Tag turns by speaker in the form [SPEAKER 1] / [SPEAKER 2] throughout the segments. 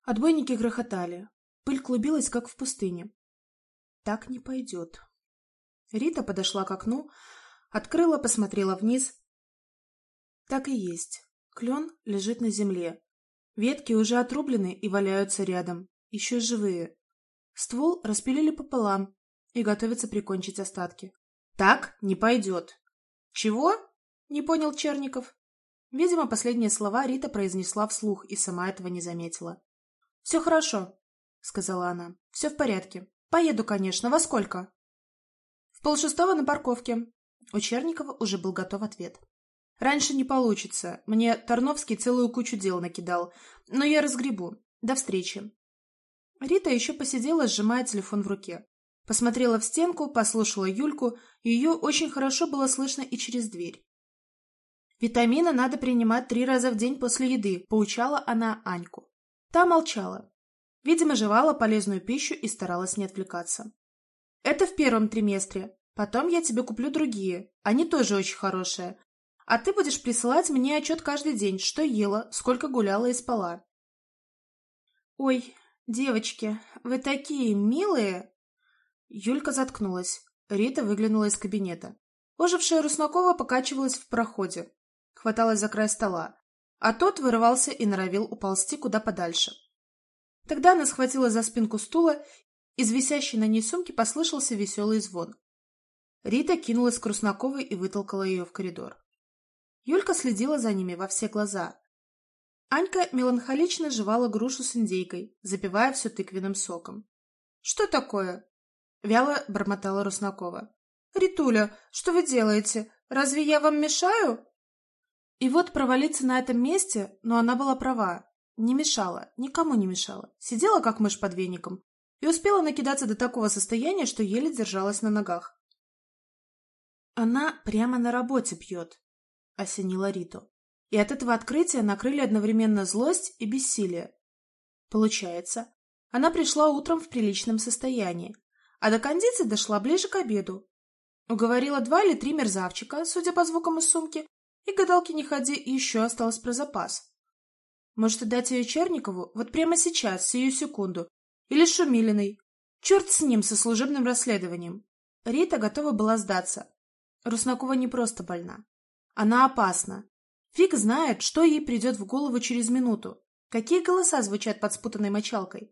[SPEAKER 1] Отбойники грохотали. Пыль клубилась, как в пустыне. Так не пойдет. Рита подошла к окну, открыла, посмотрела вниз. Так и есть. Клен лежит на земле. Ветки уже отрублены и валяются рядом, еще живые. Ствол распилили пополам и готовятся прикончить остатки. Так не пойдет. Чего? Не понял Черников. Видимо, последние слова Рита произнесла вслух и сама этого не заметила. «Все хорошо», — сказала она. «Все в порядке. Поеду, конечно. Во сколько?» «В 5:30 на парковке». У Черникова уже был готов ответ. «Раньше не получится. Мне Тарновский целую кучу дел накидал. Но я разгребу. До встречи». Рита еще посидела, сжимая телефон в руке. Посмотрела в стенку, послушала Юльку, и ее очень хорошо было слышно и через дверь. «Витамины надо принимать 3 раза в день после еды», — поучала она Аньку. Та молчала. Видимо, жевала полезную пищу и старалась не отвлекаться. «Это в первом триместре. Потом я тебе куплю другие. Они тоже очень хорошие. А ты будешь присылать мне отчет каждый день, что ела, сколько гуляла и спала». «Ой, девочки, вы такие милые!» Юлька заткнулась. Рита выглянула из кабинета. Ожившая Руснакова покачивалась в проходе. Хваталась за край стола. А тот вырывался и норовил уползти куда подальше. Тогда она схватила за спинку стула, из висящей на ней сумки послышался веселый звон. Рита кинулась к Руснаковой и вытолкала ее в коридор. Юлька следила за ними во все глаза. Анька меланхолично жевала грушу с индейкой, запивая все тыквенным соком. «Что такое?» — вяло бормотала Руснакова. «Ритуля, что вы делаете? Разве я вам мешаю?» И вот провалиться на этом месте, но она была права. Не мешала, никому не мешала. Сидела, как мышь под веником, и успела накидаться до такого состояния, что еле держалась на ногах. «Она прямо на работе пьет», — осенила Риту. И от этого открытия накрыли одновременно злость и бессилие. Получается, она пришла утром в приличном состоянии, а до кондиции дошла ближе к обеду. Уговорила 2 или 3 мерзавчика, судя по звукам из сумки, и гадалки не ходи, и еще осталось про запас. Может, отдать ее Черникову вот прямо сейчас, сию секунду, или Шумилиной. Черт с ним, со служебным расследованием. Рита готова была сдаться. Руснакова не просто больна. Она опасна. Фиг знает, что ей придет в голову через минуту. Какие голоса звучат под спутанной мочалкой.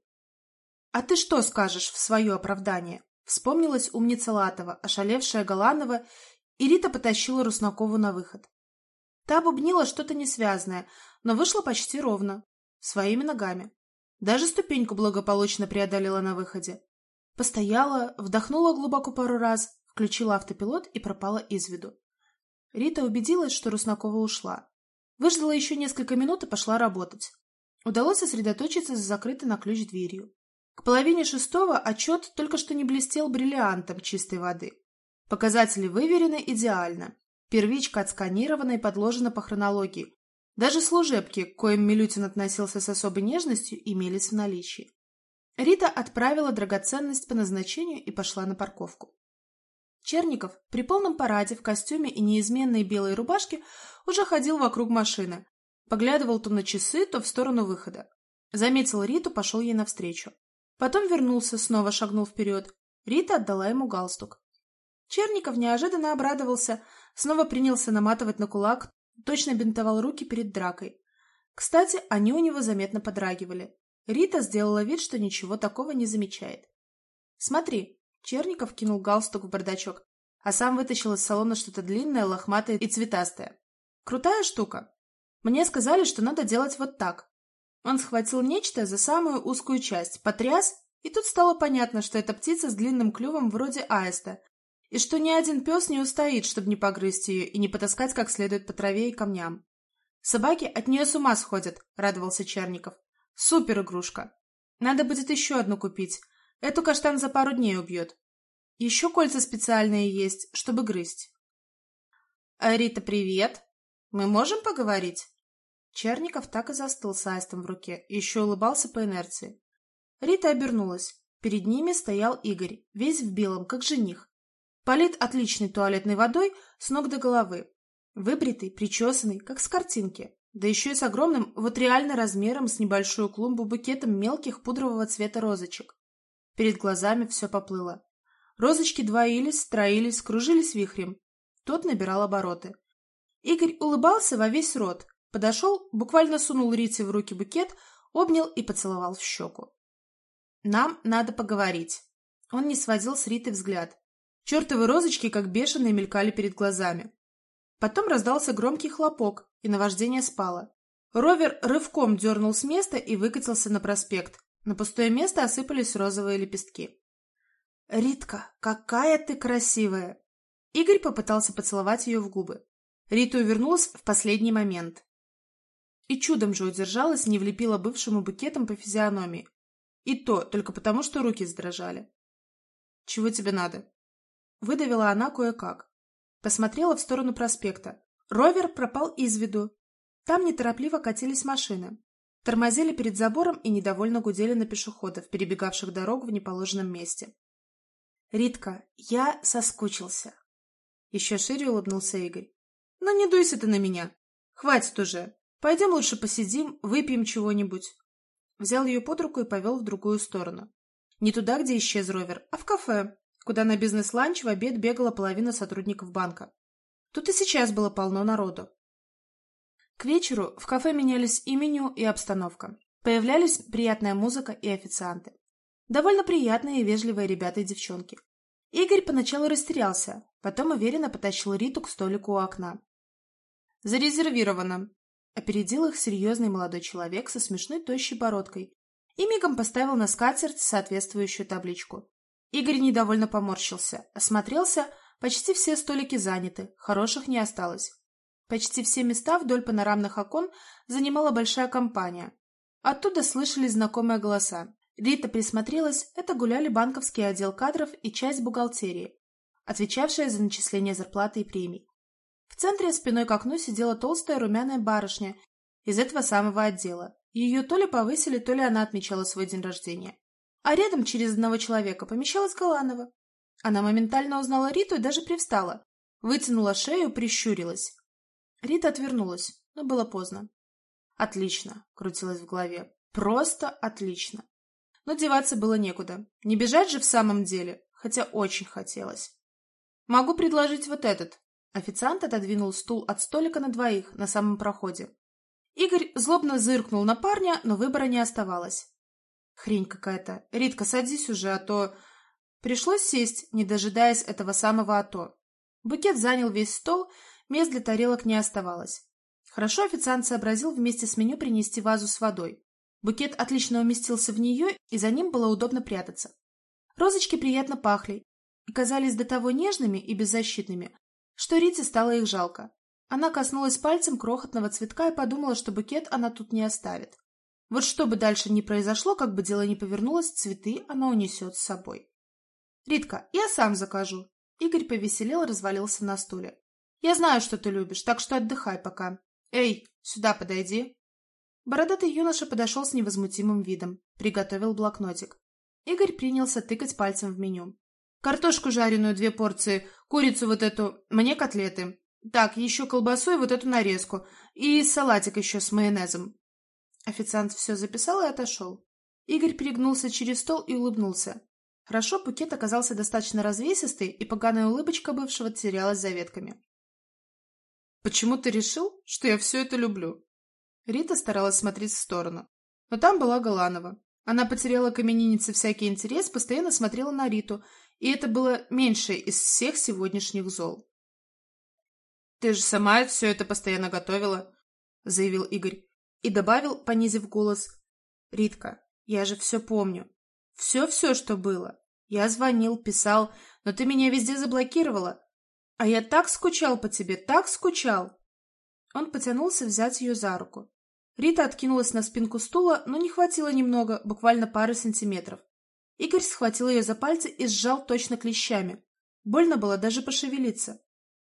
[SPEAKER 1] «А ты что скажешь в свое оправдание?» Вспомнилась умница Латова, ошалевшая Голанова, и Рита потащила Руснакову на выход. Та бубнила что-то несвязное, но вышла почти ровно, своими ногами. Даже ступеньку благополучно преодолела на выходе. Постояла, вдохнула глубоко пару раз, включила автопилот и пропала из виду. Рита убедилась, что Руснакова ушла. Выждала еще несколько минут и пошла работать. Удалось сосредоточиться за закрытой на ключ дверью. К 5:30 отчет только что не блестел бриллиантом чистой воды. Показатели выверены идеально. Первичка отсканирована и подложена по хронологии. Даже служебки, к коим Милютин относился с особой нежностью, имелись в наличии. Рита отправила драгоценность по назначению и пошла на парковку. Черников при полном параде в костюме и неизменной белой рубашке уже ходил вокруг машины. Поглядывал то на часы, то в сторону выхода. Заметил Риту, пошел ей навстречу. Потом вернулся, снова шагнул вперед. Рита отдала ему галстук. Черников неожиданно обрадовался, снова принялся наматывать на кулак, точно бинтовал руки перед дракой. Кстати, они у него заметно подрагивали. Рита сделала вид, что ничего такого не замечает. «Смотри», — Черников кинул галстук в бардачок, а сам вытащил из салона что-то длинное, лохматое и цветастое. «Крутая штука. Мне сказали, что надо делать вот так». Он схватил нечто за самую узкую часть, потряс, и тут стало понятно, что это птица с длинным клювом вроде аиста, и что ни один пес не устоит, чтобы не погрызть ее и не потаскать как следует по траве и камням. «Собаки от нее с ума сходят», — радовался Черников. «Супер игрушка. Надо будет еще одну купить. Эту каштан за пару дней убьет. Еще кольца специальные есть, чтобы грызть». «Рита, привет. Мы можем поговорить?» Черников так и застыл с аистом в руке, еще улыбался по инерции. Рита обернулась. Перед ними стоял Игорь, весь в белом, как жених. Полит отличной туалетной водой с ног до головы. Выбритый, причесанный, как с картинки. Да еще и с огромным, вот реально размером с небольшую клумбу букетом мелких пудрового цвета розочек. Перед глазами все поплыло. Розочки двоились, троились, кружились вихрем. Тот набирал обороты. Игорь улыбался во весь рот, подошел, буквально сунул Рите в руки букет, обнял и поцеловал в щеку. «Нам надо поговорить». Он не сводил с Риты взгляд. Чертовы розочки, как бешеные, мелькали перед глазами. Потом раздался громкий хлопок, и наваждение спало. Ровер рывком дернул с места и выкатился на проспект. На пустое место осыпались розовые лепестки. «Ритка, какая ты красивая!» Игорь попытался поцеловать ее в губы. Рита увернулась в последний момент. И чудом же удержалась, не влепила бывшему букетом по физиономии. И то только потому, что руки задрожали. «Чего тебе надо?» Выдавила она кое-как. Посмотрела в сторону проспекта. Ровер пропал из виду. Там неторопливо катились машины. Тормозили перед забором и недовольно гудели на пешеходов, перебегавших дорогу в неположенном месте. «Ритка, я соскучился». Еще шире улыбнулся Игорь. «Ну не дуйся ты на меня. Хватит уже. Пойдем лучше посидим, выпьем чего-нибудь». Взял ее под руку и повел в другую сторону. Не туда, где исчез Ровер, а в кафе, куда на бизнес-ланч в обед бегала половина сотрудников банка. Тут и сейчас было полно народу. К вечеру в кафе менялись и меню, и обстановка. Появлялись приятная музыка и официанты. Довольно приятные и вежливые ребята и девчонки. Игорь поначалу растерялся, потом уверенно потащил Риту к столику у окна. «Зарезервировано», — опередил их серьезный молодой человек со смешной тощей бородкой и мигом поставил на скатерть соответствующую табличку. Игорь недовольно поморщился, осмотрелся, почти все столики заняты, хороших не осталось. Почти все места вдоль панорамных окон занимала большая компания. Оттуда слышались знакомые голоса. Рита присмотрелась, это гуляли банковский отдел кадров и часть бухгалтерии, отвечавшая за начисление зарплаты и премий. В центре спиной к окну сидела толстая румяная барышня из этого самого отдела. Ее то ли повысили, то ли она отмечала свой день рождения. А рядом через одного человека помещалась Галанова. Она моментально узнала Риту и даже привстала. Вытянула шею, прищурилась. Рита отвернулась, но было поздно. «Отлично», — крутилось в голове. «Просто отлично». Но деваться было некуда. Не бежать же в самом деле, хотя очень хотелось. «Могу предложить вот этот». Официант отодвинул стул от столика на двоих на самом проходе. Игорь злобно зыркнул на парня, но выбора не оставалось. «Хрень какая-то. Ритка, садись уже, а то...» Пришлось сесть, не дожидаясь этого самого «а то». Букет занял весь стол, мест для тарелок не оставалось. Хорошо официант сообразил вместе с меню принести вазу с водой. Букет отлично уместился в нее, и за ним было удобно прятаться. Розочки приятно пахли и казались до того нежными и беззащитными, что Рите стало их жалко. Она коснулась пальцем крохотного цветка и подумала, что букет она тут не оставит. Вот что бы дальше ни произошло, как бы дело ни повернулось, цветы она унесет с собой. «Ритка, я сам закажу». Игорь повеселел, развалился на стуле. «Я знаю, что ты любишь, так что отдыхай пока. Эй, сюда подойди». Бородатый юноша подошел с невозмутимым видом, приготовил блокнотик. Игорь принялся тыкать пальцем в меню. «Картошку жареную 2 порции, курицу вот эту, мне котлеты. Так, еще колбасу и вот эту нарезку, и салатик еще с майонезом». Официант все записал и отошел. Игорь перегнулся через стол и улыбнулся. Хорошо, букет оказался достаточно развесистый, и поганая улыбочка бывшего терялась за ветками. «Почему ты решил, что я все это люблю?» Рита старалась смотреть в сторону. Но там была Галанова. Она потеряла к имениннице всякий интерес, постоянно смотрела на Риту, и это было меньшее из всех сегодняшних зол. «Ты же сама все это постоянно готовила», — заявил Игорь. И добавил, понизив голос: «Ритка, я же все помню. Все-все, что было. Я звонил, писал, но ты меня везде заблокировала. А я так скучал по тебе, так скучал!» Он потянулся взять ее за руку. Рита откинулась на спинку стула, но не хватило немного, буквально пары сантиметров. Игорь схватил ее за пальцы и сжал точно клещами. Больно было даже пошевелиться.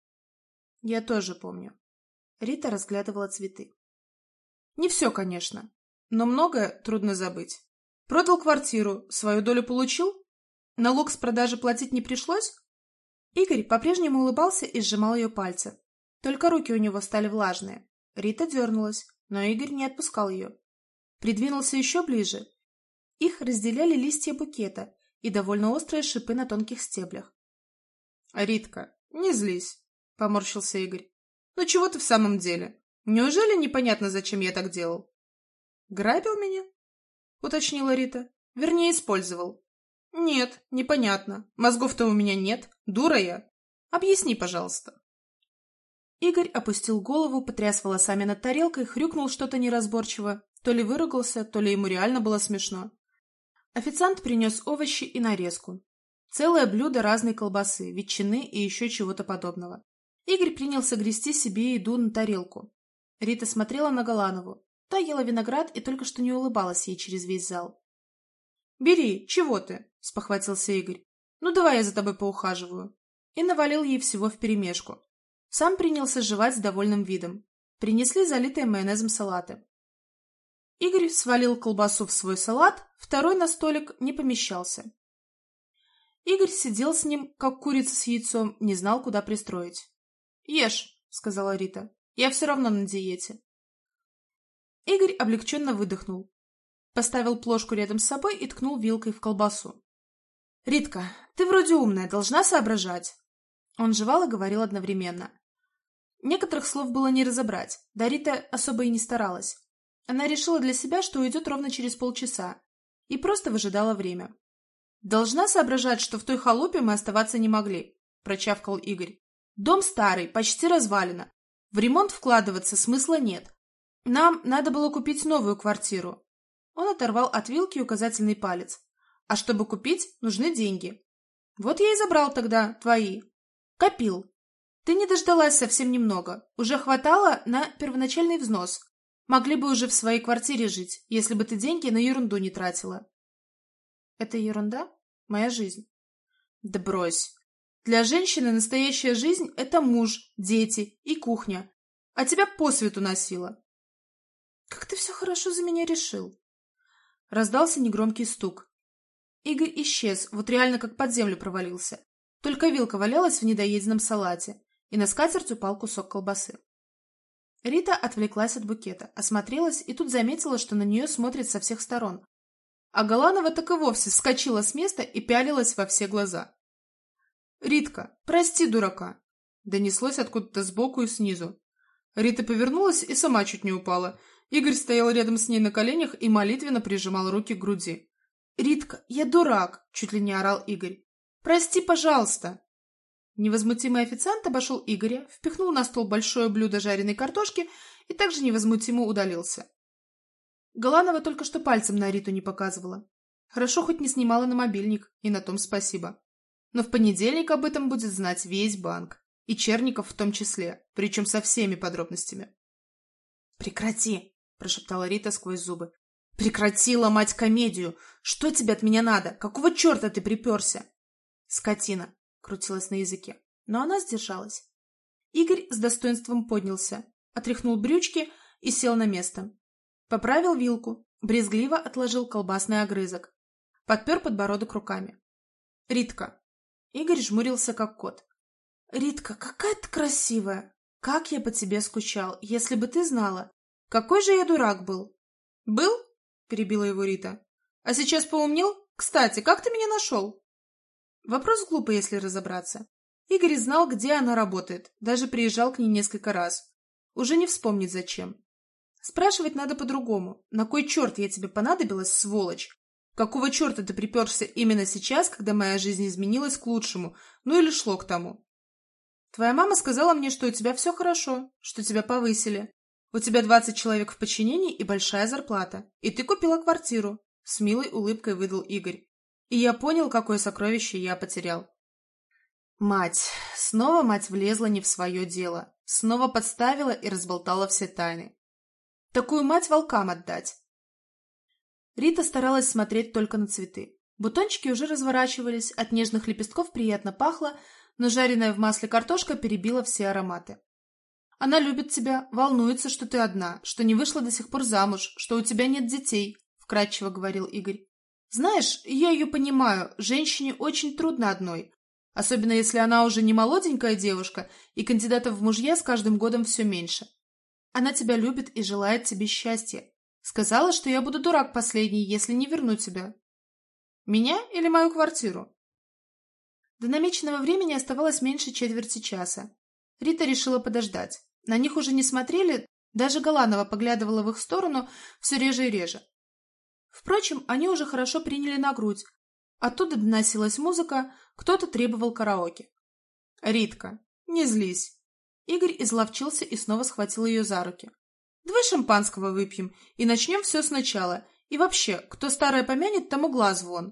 [SPEAKER 1] «Я тоже помню». Рита разглядывала цветы. «Не все, конечно, но многое трудно забыть. Продал квартиру, свою долю получил? Налог с продажи платить не пришлось?» Игорь по-прежнему улыбался и сжимал ее пальцы. Только руки у него стали влажные. Рита дернулась. Но Игорь не отпускал ее. Придвинулся еще ближе. Их разделяли листья букета и довольно острые шипы на тонких стеблях.
[SPEAKER 2] «Ритка, не злись», — поморщился Игорь. «Ну чего ты в самом деле? Неужели непонятно, зачем я так делал?» «Грабил меня?» — уточнила Рита. «Вернее, использовал». «Нет, непонятно. Мозгов-то у меня нет. Дура я. Объясни, пожалуйста».
[SPEAKER 1] Игорь опустил голову, потряс волосами над тарелкой, хрюкнул что-то неразборчиво. То ли выругался, то ли ему реально было смешно. Официант принес овощи и нарезку. Целое блюдо разной колбасы, ветчины и еще чего-то подобного. Игорь принялся грести себе еду на тарелку. Рита смотрела на Голанову. Та ела виноград и только что не улыбалась ей через весь зал. «Бери, чего ты?» — спохватился Игорь. «Ну давай я за тобой поухаживаю». И навалил ей всего вперемешку. Сам принялся жевать с довольным видом. Принесли залитые майонезом салаты. Игорь свалил колбасу в свой салат, второй на столик не помещался. Игорь сидел с ним, как курица с яйцом, не знал, куда пристроить. «Ешь», — сказала Рита, — «я все равно на диете». Игорь облегченно выдохнул. Поставил плошку рядом с собой и ткнул вилкой в колбасу. «Ритка, ты вроде умная, должна соображать». Он жевал и говорил одновременно. Некоторых слов было не разобрать, да Рита особо и не старалась. Она решила для себя, что уйдет ровно через полчаса, и просто выжидала время. «Должна соображать, что в той халупе мы оставаться не могли», – прочавкал Игорь. «Дом старый, почти развалина. В ремонт вкладываться смысла нет. Нам надо было купить новую квартиру». Он оторвал от вилки указательный палец. «А чтобы купить, нужны деньги. Вот я и забрал тогда твои. Копил. Ты не дождалась совсем немного. Уже хватало на первоначальный взнос. Могли бы уже в своей квартире жить, если бы ты деньги на ерунду не тратила». «Это ерунда? Моя жизнь». «Да брось. Для женщины настоящая жизнь — это муж, дети и кухня. А тебя по свету носила». «Как ты все хорошо за меня решил?» Раздался негромкий стук. Игорь исчез, вот реально как под землю провалился. Только вилка валялась в недоеденном салате, и на скатерть упал кусок колбасы. Рита отвлеклась от букета, осмотрелась и тут заметила, что на нее смотрят со всех сторон. А Голанова так и вовсе вскочила с места и пялилась во все глаза. «Ритка, прости дурака!» — донеслось откуда-то сбоку и снизу. Рита повернулась и сама чуть не упала. Игорь стоял рядом с ней на коленях и молитвенно прижимал руки к груди. «Ритка, я дурак!» — чуть ли не орал Игорь. «Прости, пожалуйста!» Невозмутимый официант обошел Игоря, впихнул на стол большое блюдо жареной картошки и также невозмутимо удалился. Голанова только что пальцем на Риту не показывала. Хорошо хоть не снимала на мобильник, и на том спасибо. Но в понедельник об этом будет знать весь банк, и Черников в том числе, причем со всеми подробностями. «Прекрати!» – прошептала Рита сквозь зубы. «Прекрати ломать комедию! Что тебе от меня надо? Какого черта ты приперся?» «Скотина!» – крутилась на языке, но она сдержалась. Игорь с достоинством поднялся, отряхнул брючки и сел на место. Поправил вилку, брезгливо отложил колбасный огрызок. Подпер подбородок руками. «Ритка!» Игорь жмурился, как кот. «Ритка, какая ты красивая! Как я по тебе скучал, если бы ты знала! Какой же я дурак был!» «Был?» – перебила его Рита. «А сейчас поумнел? Кстати, как ты меня нашел?» Вопрос глупый, если разобраться. Игорь знал, где она работает, даже приезжал к ней несколько раз. Уже не вспомнить зачем. Спрашивать надо по-другому. На кой черт я тебе понадобилась, сволочь? Какого черта ты приперся именно сейчас, когда моя жизнь изменилась к лучшему, ну или шло к тому? Твоя мама сказала мне, что у тебя все хорошо, что тебя повысили. У тебя 20 человек в подчинении и большая зарплата. И ты купила квартиру. С милой улыбкой выдал Игорь. И я понял, какое сокровище я потерял. Мать. Снова мать влезла не в свое дело. Снова подставила и разболтала все тайны. Такую мать волкам отдать. Рита старалась смотреть только на цветы. Бутончики уже разворачивались, от нежных лепестков приятно пахло, но жареная в масле картошка перебила все ароматы. Она любит тебя, волнуется, что ты одна, что не вышла до сих пор замуж, что у тебя нет детей, вкратчиво говорил Игорь. Знаешь, я ее понимаю, женщине очень трудно одной, особенно если она уже не молоденькая девушка, и кандидатов в мужья с каждым годом все меньше. Она тебя любит и желает тебе счастья. Сказала, что я буду дурак последний, если не верну тебя.
[SPEAKER 2] Меня или мою квартиру?
[SPEAKER 1] До намеченного времени оставалось меньше четверти часа. Рита решила подождать. На них уже не смотрели, даже Галанова поглядывала в их сторону все реже и реже. Впрочем, они уже хорошо приняли на грудь. Оттуда доносилась музыка, кто-то требовал караоке.
[SPEAKER 2] Ритка, не злись.
[SPEAKER 1] Игорь изловчился и снова схватил ее за руки.
[SPEAKER 2] Давай шампанского выпьем и начнем все сначала. И вообще, кто старое помянет, тому глаз вон.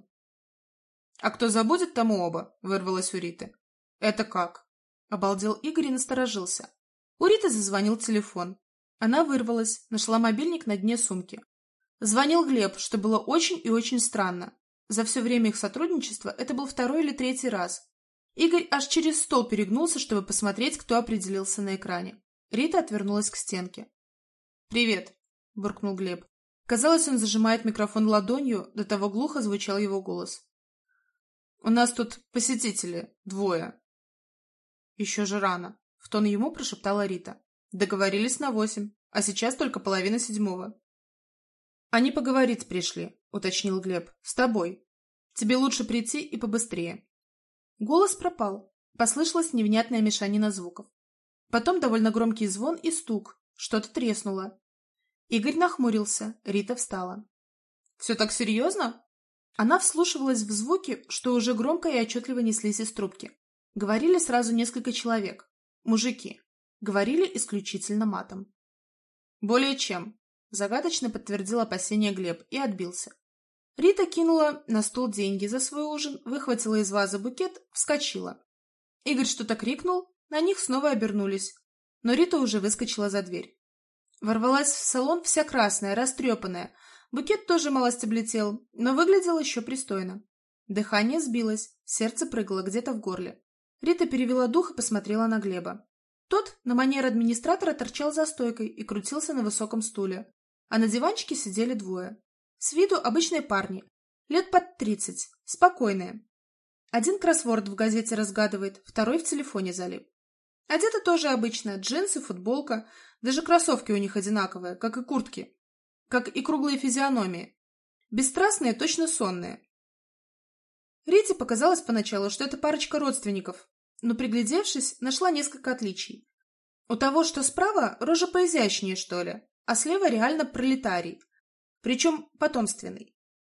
[SPEAKER 2] А кто забудет, тому оба, вырвалось у Риты. Это как?
[SPEAKER 1] Обалдел Игорь и насторожился. У Риты зазвонил телефон. Она вырвалась, нашла мобильник на дне сумки. Звонил Глеб, что было очень и очень странно. За все время их сотрудничества это был второй или третий раз. Игорь аж через стол перегнулся, чтобы посмотреть, кто определился на экране. Рита отвернулась к стенке.
[SPEAKER 2] «Привет», —
[SPEAKER 1] буркнул Глеб. Казалось, он зажимает микрофон ладонью, до того глухо звучал его голос.
[SPEAKER 2] «У нас тут посетители, 2.
[SPEAKER 1] «Еще же рано», — в тон ему прошептала Рита.
[SPEAKER 2] «Договорились на 8, а сейчас только 6:30».
[SPEAKER 1] «Они поговорить пришли», — уточнил Глеб. «С тобой. Тебе лучше прийти и побыстрее». Голос пропал. Послышалась невнятная мешанина звуков. Потом довольно громкий звон и стук. Что-то треснуло. Игорь нахмурился. Рита встала.
[SPEAKER 2] «Все так серьезно?»
[SPEAKER 1] Она вслушивалась в звуки, что уже громко и отчетливо неслись из трубки. Говорили сразу несколько человек. Мужики. Говорили исключительно матом.
[SPEAKER 2] «Более чем»,
[SPEAKER 1] — загадочно подтвердил опасение Глеб и отбился. Рита кинула на стол деньги за свой ужин, выхватила из вазы букет, вскочила. Игорь что-то крикнул, на них снова обернулись, но Рита уже выскочила за дверь. Ворвалась в салон вся красная, растрепанная. Букет тоже малость облетел, но выглядел еще пристойно. Дыхание сбилось, сердце прыгало где-то в горле. Рита перевела дух и посмотрела на Глеба. Тот, на манер администратора, торчал за стойкой и крутился на высоком стуле, а на диванчике сидели 2. С виду обычные парни, лет под 30, спокойные. Один кроссворд в газете разгадывает, второй в телефоне залип. Одеты тоже обычно, джинсы, футболка, даже кроссовки у них одинаковые, как и куртки, как и круглые физиономии. Бесстрастные, точно сонные. Рите показалось поначалу, что это парочка родственников, но, приглядевшись, нашла несколько отличий. У того, что справа, рожа поизящнее, что ли, а слева реально пролетарий. Причем потомственный.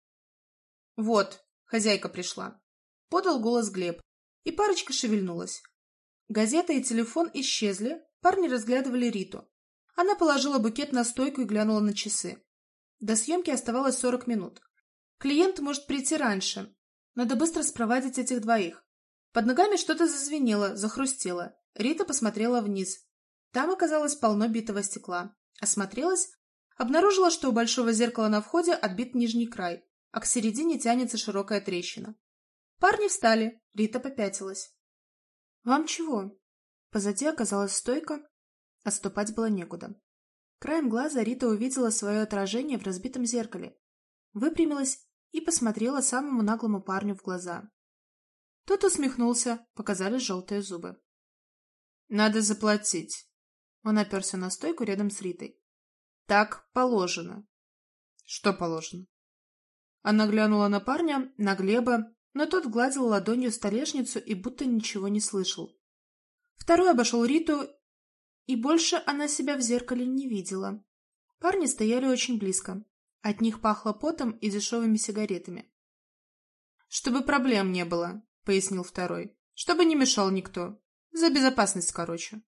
[SPEAKER 1] «Вот, хозяйка пришла», — подал голос Глеб, и парочка шевельнулась. Газета и телефон исчезли, парни разглядывали Риту. Она положила букет на стойку и глянула на часы. До съемки оставалось 40 минут. Клиент может прийти раньше. Надо быстро спровадить этих 2. Под ногами что-то зазвенело, захрустело. Рита посмотрела вниз. Там оказалось полно битого стекла. Осмотрелась. Обнаружила, что у большого зеркала на входе отбит нижний край, а к середине тянется широкая трещина. Парни встали, Рита попятилась. «Вам чего?» Позади оказалась стойка, отступать было некуда. Краем глаза Рита увидела свое отражение в разбитом зеркале, выпрямилась и посмотрела самому наглому парню в глаза. Тот усмехнулся, показались желтые зубы.
[SPEAKER 2] «Надо заплатить».
[SPEAKER 1] Он оперся на стойку рядом с Ритой.
[SPEAKER 2] «Так положено».
[SPEAKER 1] «Что положено?» Она глянула на парня, на Глеба, но тот гладил ладонью столешницу и будто ничего не слышал. Второй обошел Риту, и больше она себя в зеркале не видела. Парни стояли очень близко. От них пахло потом и дешевыми сигаретами.
[SPEAKER 2] «Чтобы проблем не было», — пояснил второй. «Чтобы не мешал никто. За безопасность, короче».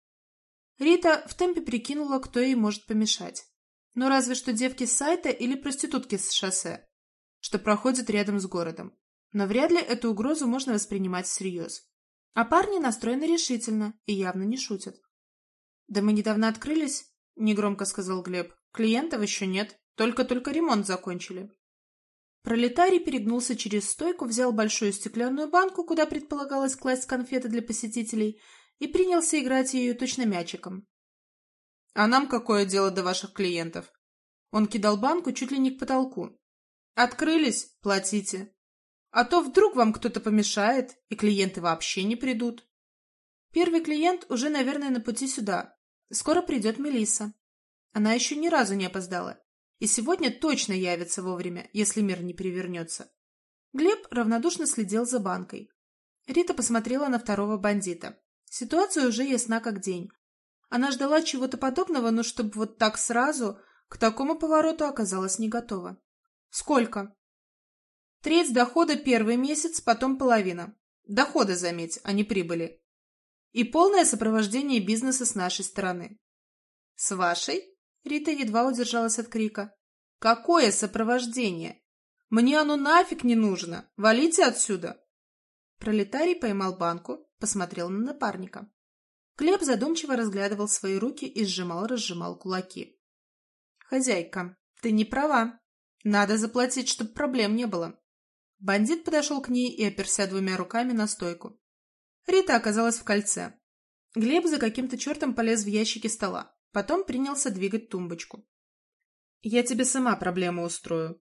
[SPEAKER 1] Рита в темпе прикинула, кто ей может помешать. Ну, разве что девки с сайта или проститутки с шоссе, что проходят рядом с городом. Но вряд ли эту угрозу можно воспринимать всерьез. А парни настроены решительно и явно не шутят. «Да мы недавно открылись», — негромко сказал Глеб. «Клиентов еще нет, только-только ремонт закончили». Пролетарий перегнулся через стойку, взял большую стеклянную банку, куда предполагалось класть конфеты для посетителей, и принялся играть ею точно мячиком.
[SPEAKER 2] «А нам какое дело до ваших клиентов?»
[SPEAKER 1] Он кидал банку чуть ли не к потолку.
[SPEAKER 2] «Открылись? Платите. А то вдруг вам кто-то помешает, и клиенты вообще не придут».
[SPEAKER 1] Первый клиент уже, наверное, на пути сюда. Скоро придет Мелисса. Она еще ни разу не опоздала. И сегодня точно явится вовремя, если мир не перевернется. Глеб равнодушно следил за банкой. Рита посмотрела на второго бандита. Ситуация уже ясна как день. Она ждала чего-то подобного, но чтобы вот так сразу, к такому повороту оказалась не готова. «Сколько?» «Треть дохода первый месяц, потом половина. Дохода, заметь, а не прибыли. И полное сопровождение бизнеса с нашей стороны». «С вашей?» Рита едва удержалась от крика. «Какое сопровождение? Мне оно нафиг не нужно! Валите отсюда!» Пролетарий поймал банку, посмотрел на напарника. Глеб задумчиво разглядывал свои руки и сжимал-разжимал кулаки. «Хозяйка, ты не права. Надо заплатить, чтобы проблем не было». Бандит подошел к ней и оперся двумя руками на стойку. Рита оказалась в кольце. Глеб за каким-то чертом полез в ящики стола. Потом принялся двигать тумбочку. «Я тебе сама проблему устрою».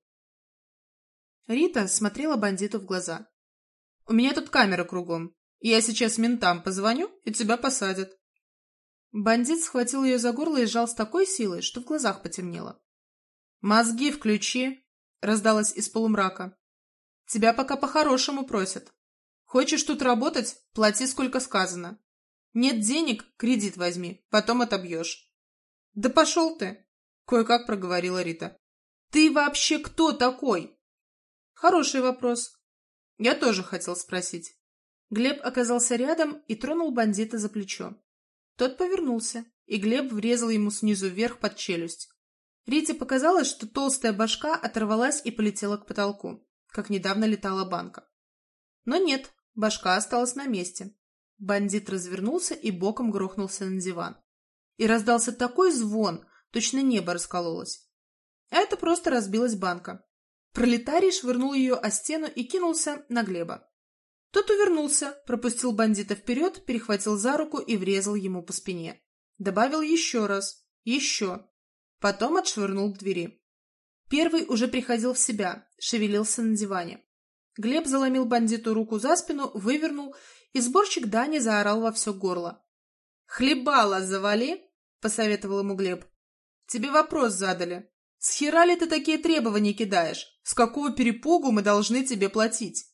[SPEAKER 1] Рита смотрела бандиту в глаза. «У меня тут камера кругом. Я сейчас ментам позвоню, и тебя посадят». Бандит схватил ее за горло и сжал с такой силой, что в глазах потемнело. «Мозги включи», — раздалось из полумрака. «Тебя пока по-хорошему просят. Хочешь тут работать — плати, сколько сказано. Нет денег — кредит возьми, потом отобьешь». «Да пошел ты!» — кое-как проговорила Рита. «Ты вообще кто такой?» «Хороший вопрос. Я тоже хотел спросить». Глеб оказался рядом и тронул бандита за плечо. Тот повернулся, и Глеб врезал ему снизу вверх под челюсть. Рите показалось, что толстая башка оторвалась и полетела к потолку, как недавно летала банка. Но нет, башка осталась на месте. Бандит развернулся и боком грохнулся на диван. И раздался такой звон, точно небо раскололось. А это просто разбилась банка. Пролетарий швырнул ее о стену и кинулся на Глеба. Тот увернулся, пропустил бандита вперед, перехватил за руку и врезал ему по спине. Добавил еще раз, еще. Потом отшвырнул к двери. Первый уже приходил в себя, шевелился на диване. Глеб заломил бандиту руку за спину, вывернул, и сборщик дани заорал во все горло. «Хлебало завали!» — посоветовал ему Глеб. «Тебе вопрос задали. С хера ли ты такие требования кидаешь? С какого перепугу мы должны тебе платить?»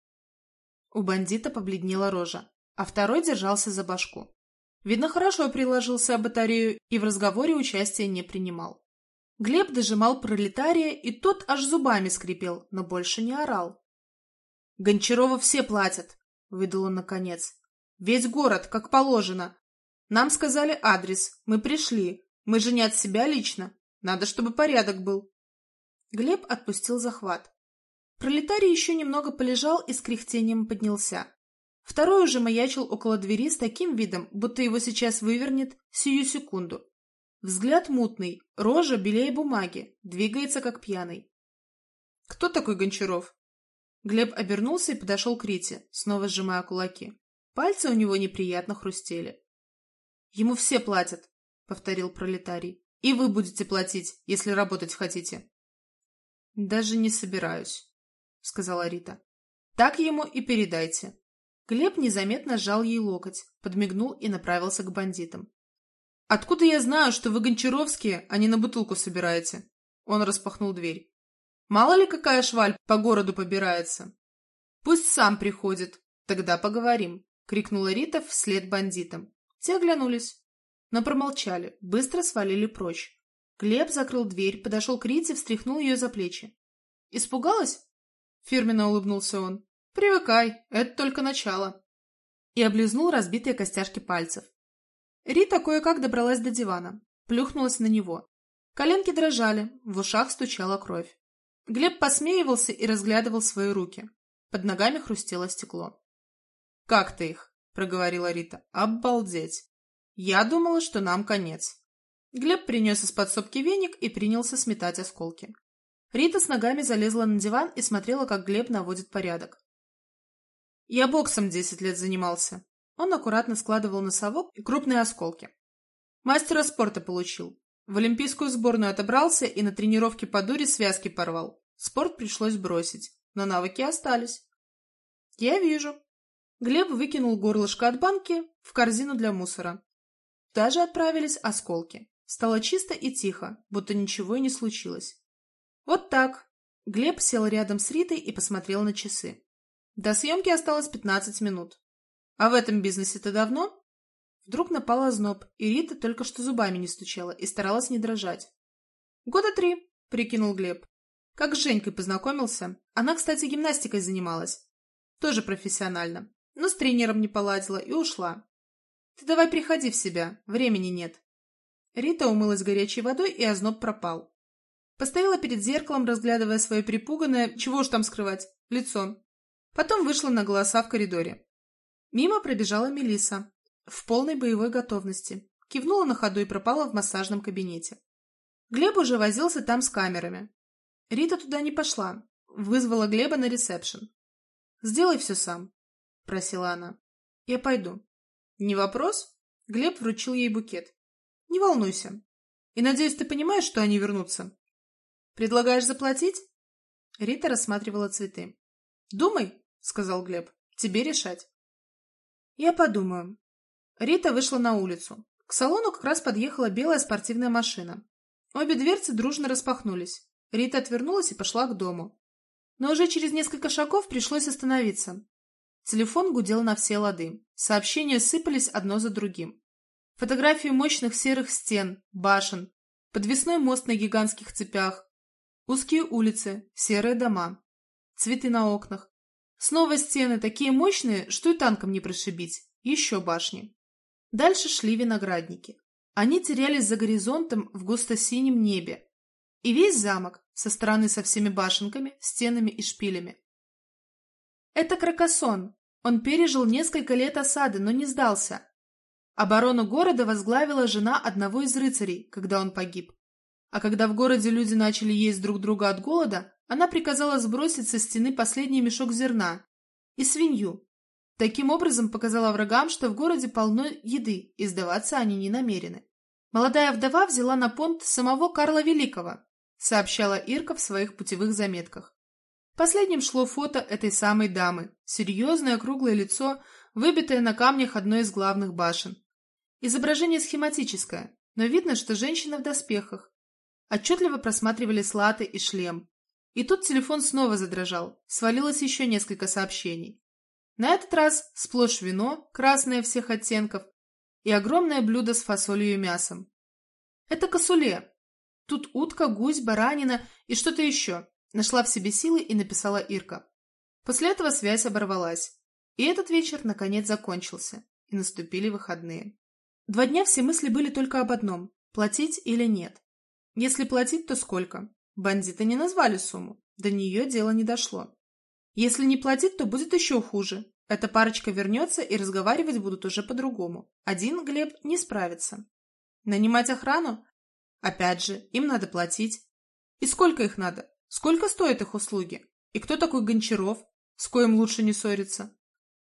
[SPEAKER 1] У бандита побледнела рожа, а второй держался за башку. Видно, хорошо приложился об батарею и в разговоре участия не принимал. Глеб дожимал пролетария, и тот аж зубами скрипел, но больше не орал. «Гончарова все платят», — выдал он наконец. «Весь город, как положено. Нам сказали адрес, мы пришли. Мы же не от себя лично. Надо, чтобы порядок был». Глеб отпустил захват. Пролетарий еще немного полежал и с кряхтением поднялся. Второй уже маячил около двери с таким видом, будто его сейчас вывернет сию секунду. Взгляд мутный, рожа белее бумаги, двигается как пьяный. «Кто такой Гончаров?» Глеб обернулся и подошел к Рите, снова сжимая кулаки. Пальцы у него неприятно хрустели. «Ему все платят», — повторил пролетарий. «И вы будете платить, если работать хотите». «Даже не собираюсь», — сказала Рита. «Так ему и передайте». Глеб незаметно сжал ей локоть, подмигнул и направился к бандитам. «Откуда я знаю, что вы гончаровские, а не на бутылку собираете?» Он распахнул дверь. «Мало ли какая шваль по городу побирается?» «Пусть сам приходит, тогда поговорим», — крикнула Рита вслед бандитам. Те оглянулись, но промолчали, быстро свалили прочь. Глеб закрыл дверь, подошел к Рите, встряхнул ее за плечи. «Испугалась?» — фирменно улыбнулся он. «Привыкай, это только начало». И облизнул разбитые костяшки пальцев. Рита кое-как добралась до дивана, плюхнулась на него. Коленки дрожали, в ушах стучала кровь. Глеб посмеивался и разглядывал свои руки. Под ногами хрустело стекло. «Как ты их?» — проговорила Рита. «Обалдеть! Я думала, что нам конец». Глеб принес из подсобки веник и принялся сметать осколки. Рита с ногами залезла на диван и смотрела, как Глеб наводит порядок. «Я боксом 10 лет занимался». Он аккуратно складывал на совок крупные осколки. «Мастера спорта получил. В олимпийскую сборную отобрался и на тренировке по дуре связки порвал. Спорт пришлось бросить, но навыки остались». «Я вижу». Глеб выкинул горлышко от банки в корзину для мусора. Туда же отправились осколки. Стало чисто и тихо, будто ничего и не случилось. Вот так. Глеб сел рядом с Ритой и посмотрел на часы. До съемки осталось 15 минут. А в этом бизнесе ты давно? Вдруг напал озноб, и Рита только что зубами не стучала и старалась не дрожать. 3 года, прикинул Глеб. Как с Женькой познакомился. Она, кстати, гимнастикой занималась. Тоже профессионально. Но с тренером не поладила и ушла. Ты давай приходи в себя, времени нет. Рита умылась горячей водой, и озноб пропал. Постояла перед зеркалом, разглядывая свое перепуганное, чего уж там скрывать, лицо. Потом вышла на голоса в коридоре. Мимо пробежала Мелисса в полной боевой готовности. Кивнула на ходу и пропала в массажном кабинете. Глеб уже возился там с камерами. Рита туда не пошла. Вызвала Глеба на ресепшн. «Сделай все сам», — просила она. «Я пойду». «Не вопрос?» Глеб вручил ей букет. «Не волнуйся. И надеюсь, ты понимаешь, что они вернутся?» «Предлагаешь заплатить?» Рита рассматривала цветы. «Думай», — сказал Глеб. «Тебе решать». «Я подумаю». Рита вышла на улицу. К салону как раз подъехала белая спортивная машина. Обе дверцы дружно распахнулись. Рита отвернулась и пошла к дому. Но уже через несколько шагов пришлось остановиться. Телефон гудел на все лады. Сообщения сыпались одно за другим. Фотографии мощных серых стен, башен, подвесной мост на гигантских цепях, узкие улицы, серые дома, цветы на окнах. Снова стены, такие мощные, что и танком не прошибить. Еще башни. Дальше шли виноградники. Они терялись за горизонтом в густо-синем небе. И весь замок, со стороны со всеми башенками, стенами и шпилями. Это Каркасон. Он пережил несколько лет осады, но не сдался. Оборону города возглавила жена одного из рыцарей, когда он погиб. А когда в городе люди начали есть друг друга от голода, она приказала сбросить со стены последний мешок зерна и свинью. Таким образом показала врагам, что в городе полно еды, и сдаваться они не намерены. Молодая вдова взяла на понт самого Карла Великого, сообщала Ирка в своих путевых заметках. Последним шло фото этой самой дамы, серьезное круглое лицо, выбитое на камнях одной из главных башен. Изображение схематическое, но видно, что женщина в доспехах. Отчетливо просматривались латы и шлем. И тут телефон снова задрожал, свалилось еще несколько сообщений. На этот раз сплошь вино, красное всех оттенков, и огромное блюдо с фасолью и мясом. Это косуле. Тут утка, гусь, баранина и что-то еще. Нашла в себе силы и написала Ирка. После этого связь оборвалась. И этот вечер наконец закончился, и наступили выходные. 2 дня все мысли были только об одном – платить или нет. Если платить, то сколько? Бандиты не назвали сумму, до нее дело не дошло. Если не платить, то будет еще хуже. Эта парочка вернется, и разговаривать будут уже по-другому. Один Глеб не справится. Нанимать охрану? Опять же, им надо платить. И сколько их надо? Сколько стоят их услуги? И кто такой Гончаров, с коим лучше не ссориться?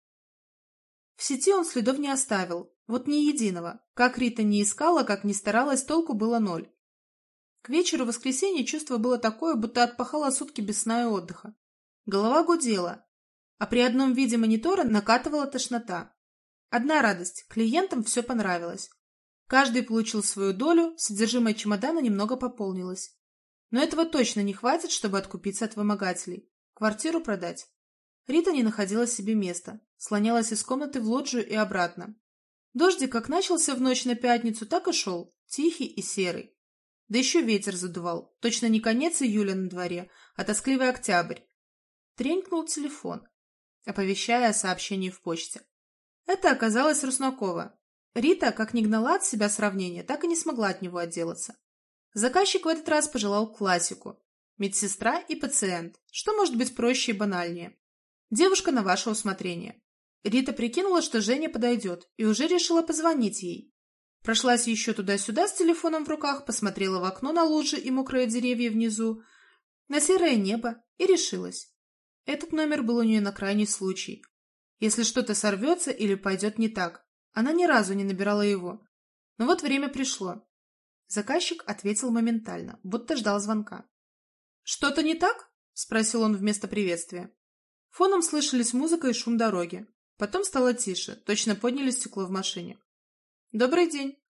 [SPEAKER 1] В сети он следов не оставил, вот ни единого. Как Рита не искала, как ни старалась, толку было 0. К вечеру воскресенья чувство было такое, будто отпахала сутки без сна и отдыха. Голова гудела, а при одном виде монитора накатывала тошнота. Одна радость – клиентам все понравилось. Каждый получил свою долю, содержимое чемодана немного пополнилось. Но этого точно не хватит, чтобы откупиться от вымогателей. Квартиру продать. Рита не находила себе места, слонялась из комнаты в лоджию и обратно. Дождик как начался в ночь на пятницу, так и шел, тихий и серый. Да еще ветер задувал, точно не конец июля на дворе, а тоскливый октябрь. Тренькнул телефон, оповещая о сообщении в почте. Это оказалось Руснакова. Рита, как ни гнала от себя сравнение, так и не смогла от него отделаться. Заказчик в этот раз пожелал классику. Медсестра и пациент. Что может быть проще и банальнее? Девушка на ваше усмотрение. Рита прикинула, что Женя подойдет, и уже решила позвонить ей. Прошлась еще туда-сюда с телефоном в руках, посмотрела в окно на лужи и мокрые деревья внизу, на серое небо и решилась. Этот номер был у нее на крайний случай. Если что-то сорвется или пойдет не так. Она ни разу не набирала его. Но вот время пришло. Заказчик ответил моментально, будто ждал звонка. «Что-то не так?» – спросил он вместо приветствия. Фоном слышались музыка и шум дороги. Потом стало тише, точно подняли стекло в машине. «Добрый день!»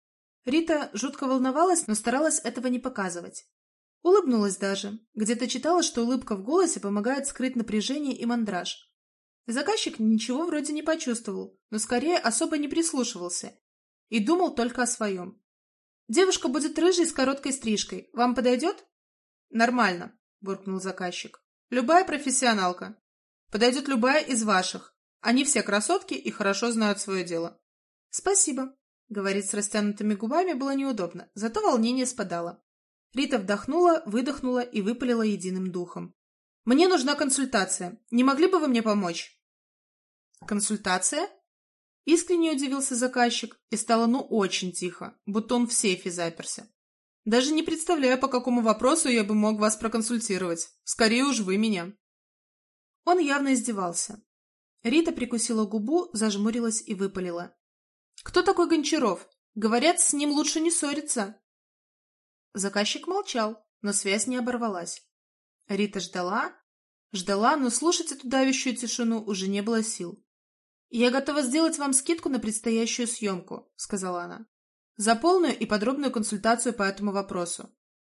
[SPEAKER 1] Рита жутко волновалась, но старалась этого не показывать. Улыбнулась даже. Где-то читала, что улыбка в голосе помогает скрыть напряжение и мандраж. Заказчик ничего вроде не почувствовал, но скорее особо не прислушивался и думал только о своем. «Девушка будет рыжей с короткой стрижкой. Вам подойдет?» «Нормально», — буркнул заказчик. «Любая профессионалка. Подойдет любая из ваших. Они все красотки и хорошо знают свое дело». «Спасибо». Говорить с растянутыми губами было неудобно, зато волнение спадало. Рита вдохнула, выдохнула и выпалила единым духом. «Мне нужна консультация. Не могли бы вы мне помочь?» «Консультация?» Искренне удивился заказчик, и стало очень тихо, будто он в сейфе заперся. «Даже не представляю, по какому вопросу я бы мог вас проконсультировать. Скорее уж вы меня». Он явно издевался. Рита прикусила губу, зажмурилась и выпалила. «Кто такой Гончаров? Говорят, с ним лучше не ссориться». Заказчик молчал, но связь не оборвалась. Рита ждала, но слушать эту давящую тишину уже не было сил. «Я готова сделать вам скидку на предстоящую съемку», — сказала она. «За полную и подробную консультацию по этому вопросу.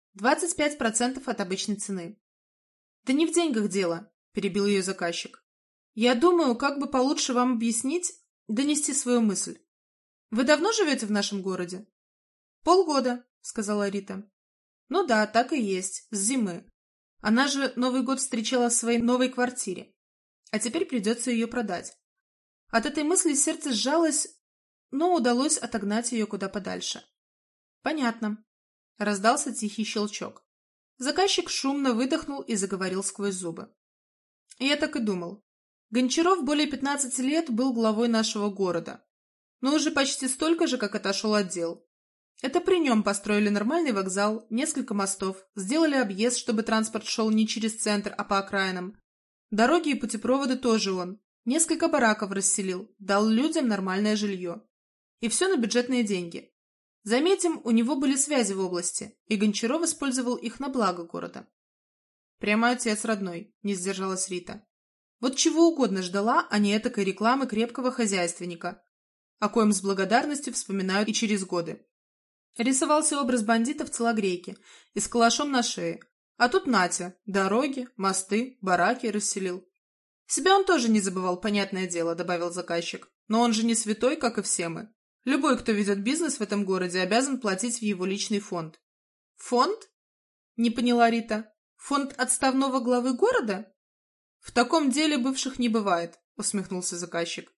[SPEAKER 1] 25% от обычной цены». «Да не в деньгах дело», — перебил ее заказчик. «Я думаю, как бы получше вам объяснить, донести свою мысль. Вы давно живете в нашем городе?» «Полгода», — сказала Рита. «Ну да, так и есть, с зимы. Она же Новый год встречала в своей новой квартире. А теперь придется ее продать». От этой мысли сердце сжалось, но удалось отогнать ее куда подальше. «Понятно». Раздался тихий щелчок. Заказчик шумно выдохнул и заговорил сквозь зубы. «Я так и думал. Гончаров более 15 лет был главой нашего города, но уже почти столько же, как отошел от дел. Это при нем построили нормальный вокзал, несколько мостов, сделали объезд, чтобы транспорт шел не через центр, а по окраинам. Дороги и путепроводы тоже он. Несколько бараков расселил, дал людям нормальное жилье. И все на бюджетные деньги. Заметим, у него были связи в области, и Гончаров использовал их на благо города». «Прямо отец родной», — не сдержалась Рита. Вот чего угодно ждала, а не этакой рекламы крепкого хозяйственника, о коем с благодарностью вспоминают и через годы. Рисовался образ бандита в телогрейке и с калашом на шее. А тут Натя, дороги, мосты, бараки расселил. Себя он тоже не забывал, понятное дело, добавил заказчик. Но он же не святой, как и все мы. Любой, кто ведет бизнес в этом городе, обязан платить в его личный фонд. Фонд? Не поняла Рита. Фонд отставного главы города? В таком деле бывших не бывает, усмехнулся заказчик.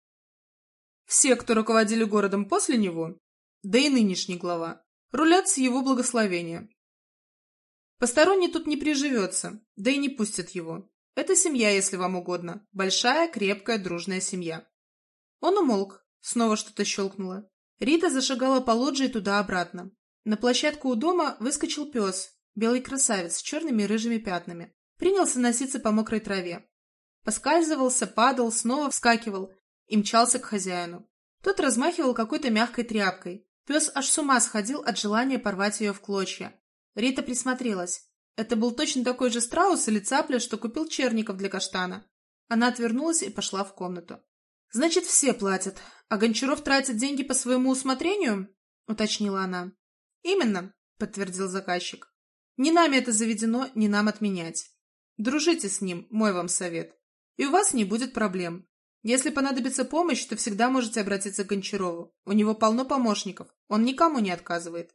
[SPEAKER 1] Все, кто руководили городом после него, да и нынешний глава, рулят с его благословения. Посторонний тут не приживется, да и не пустят его. Это семья, если вам угодно. Большая, крепкая, дружная семья. Он умолк, снова что-то щелкнуло. Рита зашагала по лоджии туда-обратно. На площадку у дома выскочил пес, белый красавец с черными и рыжими пятнами. Принялся носиться по мокрой траве. Поскальзывался, падал, снова вскакивал и мчался к хозяину. Тот размахивал какой-то мягкой тряпкой. Пес аж с ума сходил от желания порвать ее в клочья. Рита присмотрелась. Это был точно такой же страус или цапля, что купил Черников для каштана. Она отвернулась и пошла в комнату. «Значит, все платят, а Гончаров тратит деньги по своему усмотрению?» — уточнила она. «Именно», — подтвердил заказчик. «Не нами это заведено, не нам отменять. Дружите с ним, мой вам совет. И у вас не будет проблем. Если понадобится помощь, то всегда можете обратиться к Гончарову. У него полно помощников, он никому не отказывает».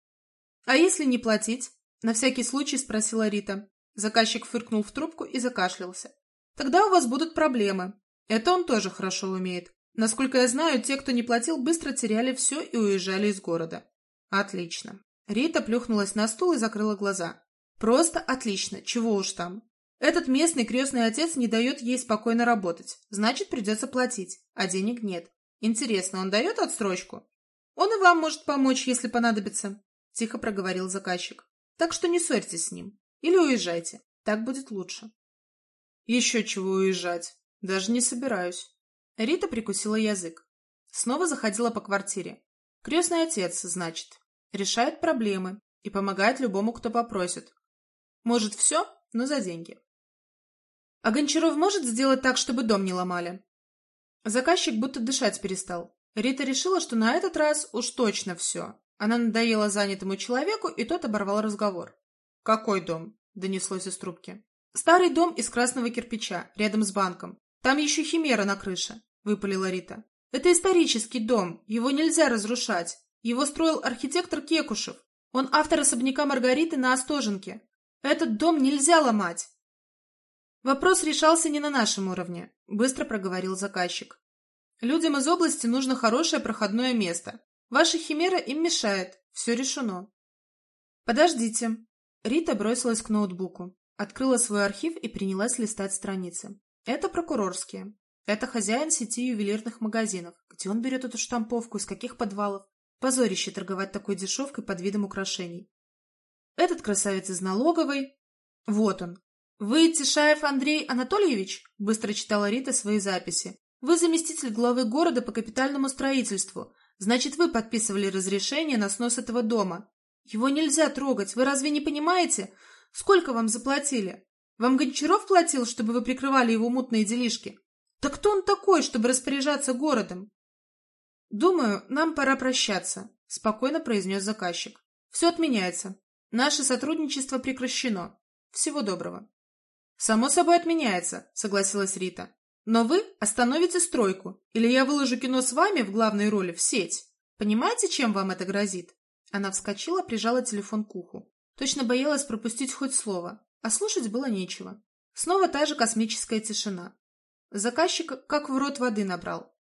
[SPEAKER 1] «А если не платить?» — на всякий случай спросила Рита. Заказчик фыркнул в трубку и закашлялся. «Тогда у вас будут проблемы. Это он тоже хорошо умеет. Насколько я знаю, те, кто не платил, быстро теряли все и уезжали из города». «Отлично». Рита плюхнулась на стул и закрыла глаза. «Просто отлично, чего уж там. Этот местный крестный отец не дает ей спокойно работать. Значит, придется платить, а денег нет. Интересно, он дает отсрочку?» «Он и вам может помочь, если понадобится», — тихо проговорил заказчик. «Так что не ссорьтесь с ним. Или уезжайте. Так будет лучше». «Еще чего уезжать. Даже не собираюсь». Рита прикусила язык. Снова заходила по квартире. Крестный отец, значит. Решает проблемы и помогает любому, кто попросит. Может, все, но за деньги. А Гончаров может сделать так, чтобы дом не ломали? Заказчик будто дышать перестал. Рита решила, что на этот раз уж точно все.
[SPEAKER 2] Она надоела занятому человеку, и тот оборвал разговор. «Какой дом?» — донеслось из трубки. «Старый дом из красного кирпича, рядом с банком. Там еще химера на крыше», — выпалила Рита. «Это исторический дом, его нельзя разрушать. Его строил архитектор Кекушев. Он автор особняка Маргариты на Остоженке. Этот дом нельзя ломать». «Вопрос решался не на нашем уровне», — быстро проговорил заказчик. «Людям из области нужно хорошее проходное место. Ваша химера им мешает. Все решено». «Подождите». Рита бросилась к ноутбуку, открыла свой архив и принялась листать страницы. Это прокурорские. Это хозяин сети ювелирных магазинов. Где он берет эту штамповку, из каких подвалов? Позорище торговать такой дешевкой под видом украшений. Этот красавец из налоговой. Вот он. «Вы Тишаев Андрей Анатольевич?» — быстро читала Рита свои записи. «Вы заместитель главы города по капитальному строительству. Значит, вы подписывали разрешение на снос этого дома. Его нельзя трогать. Вы разве не понимаете? Сколько вам заплатили? Вам Гончаров платил, чтобы вы прикрывали его мутные делишки? Так кто он такой, чтобы распоряжаться городом?» «Думаю, нам пора прощаться», — спокойно произнес заказчик. «Все отменяется. Наше сотрудничество прекращено. Всего доброго». «Само собой отменяется», — согласилась Рита. «Но вы остановите стройку, или я выложу кино с вами в главной роли в сеть. Понимаете, чем вам это грозит?» Она вскочила, прижала телефон к уху. Точно боялась пропустить хоть слово, а слушать было нечего. Снова та же космическая тишина. Заказчик как в рот воды набрал.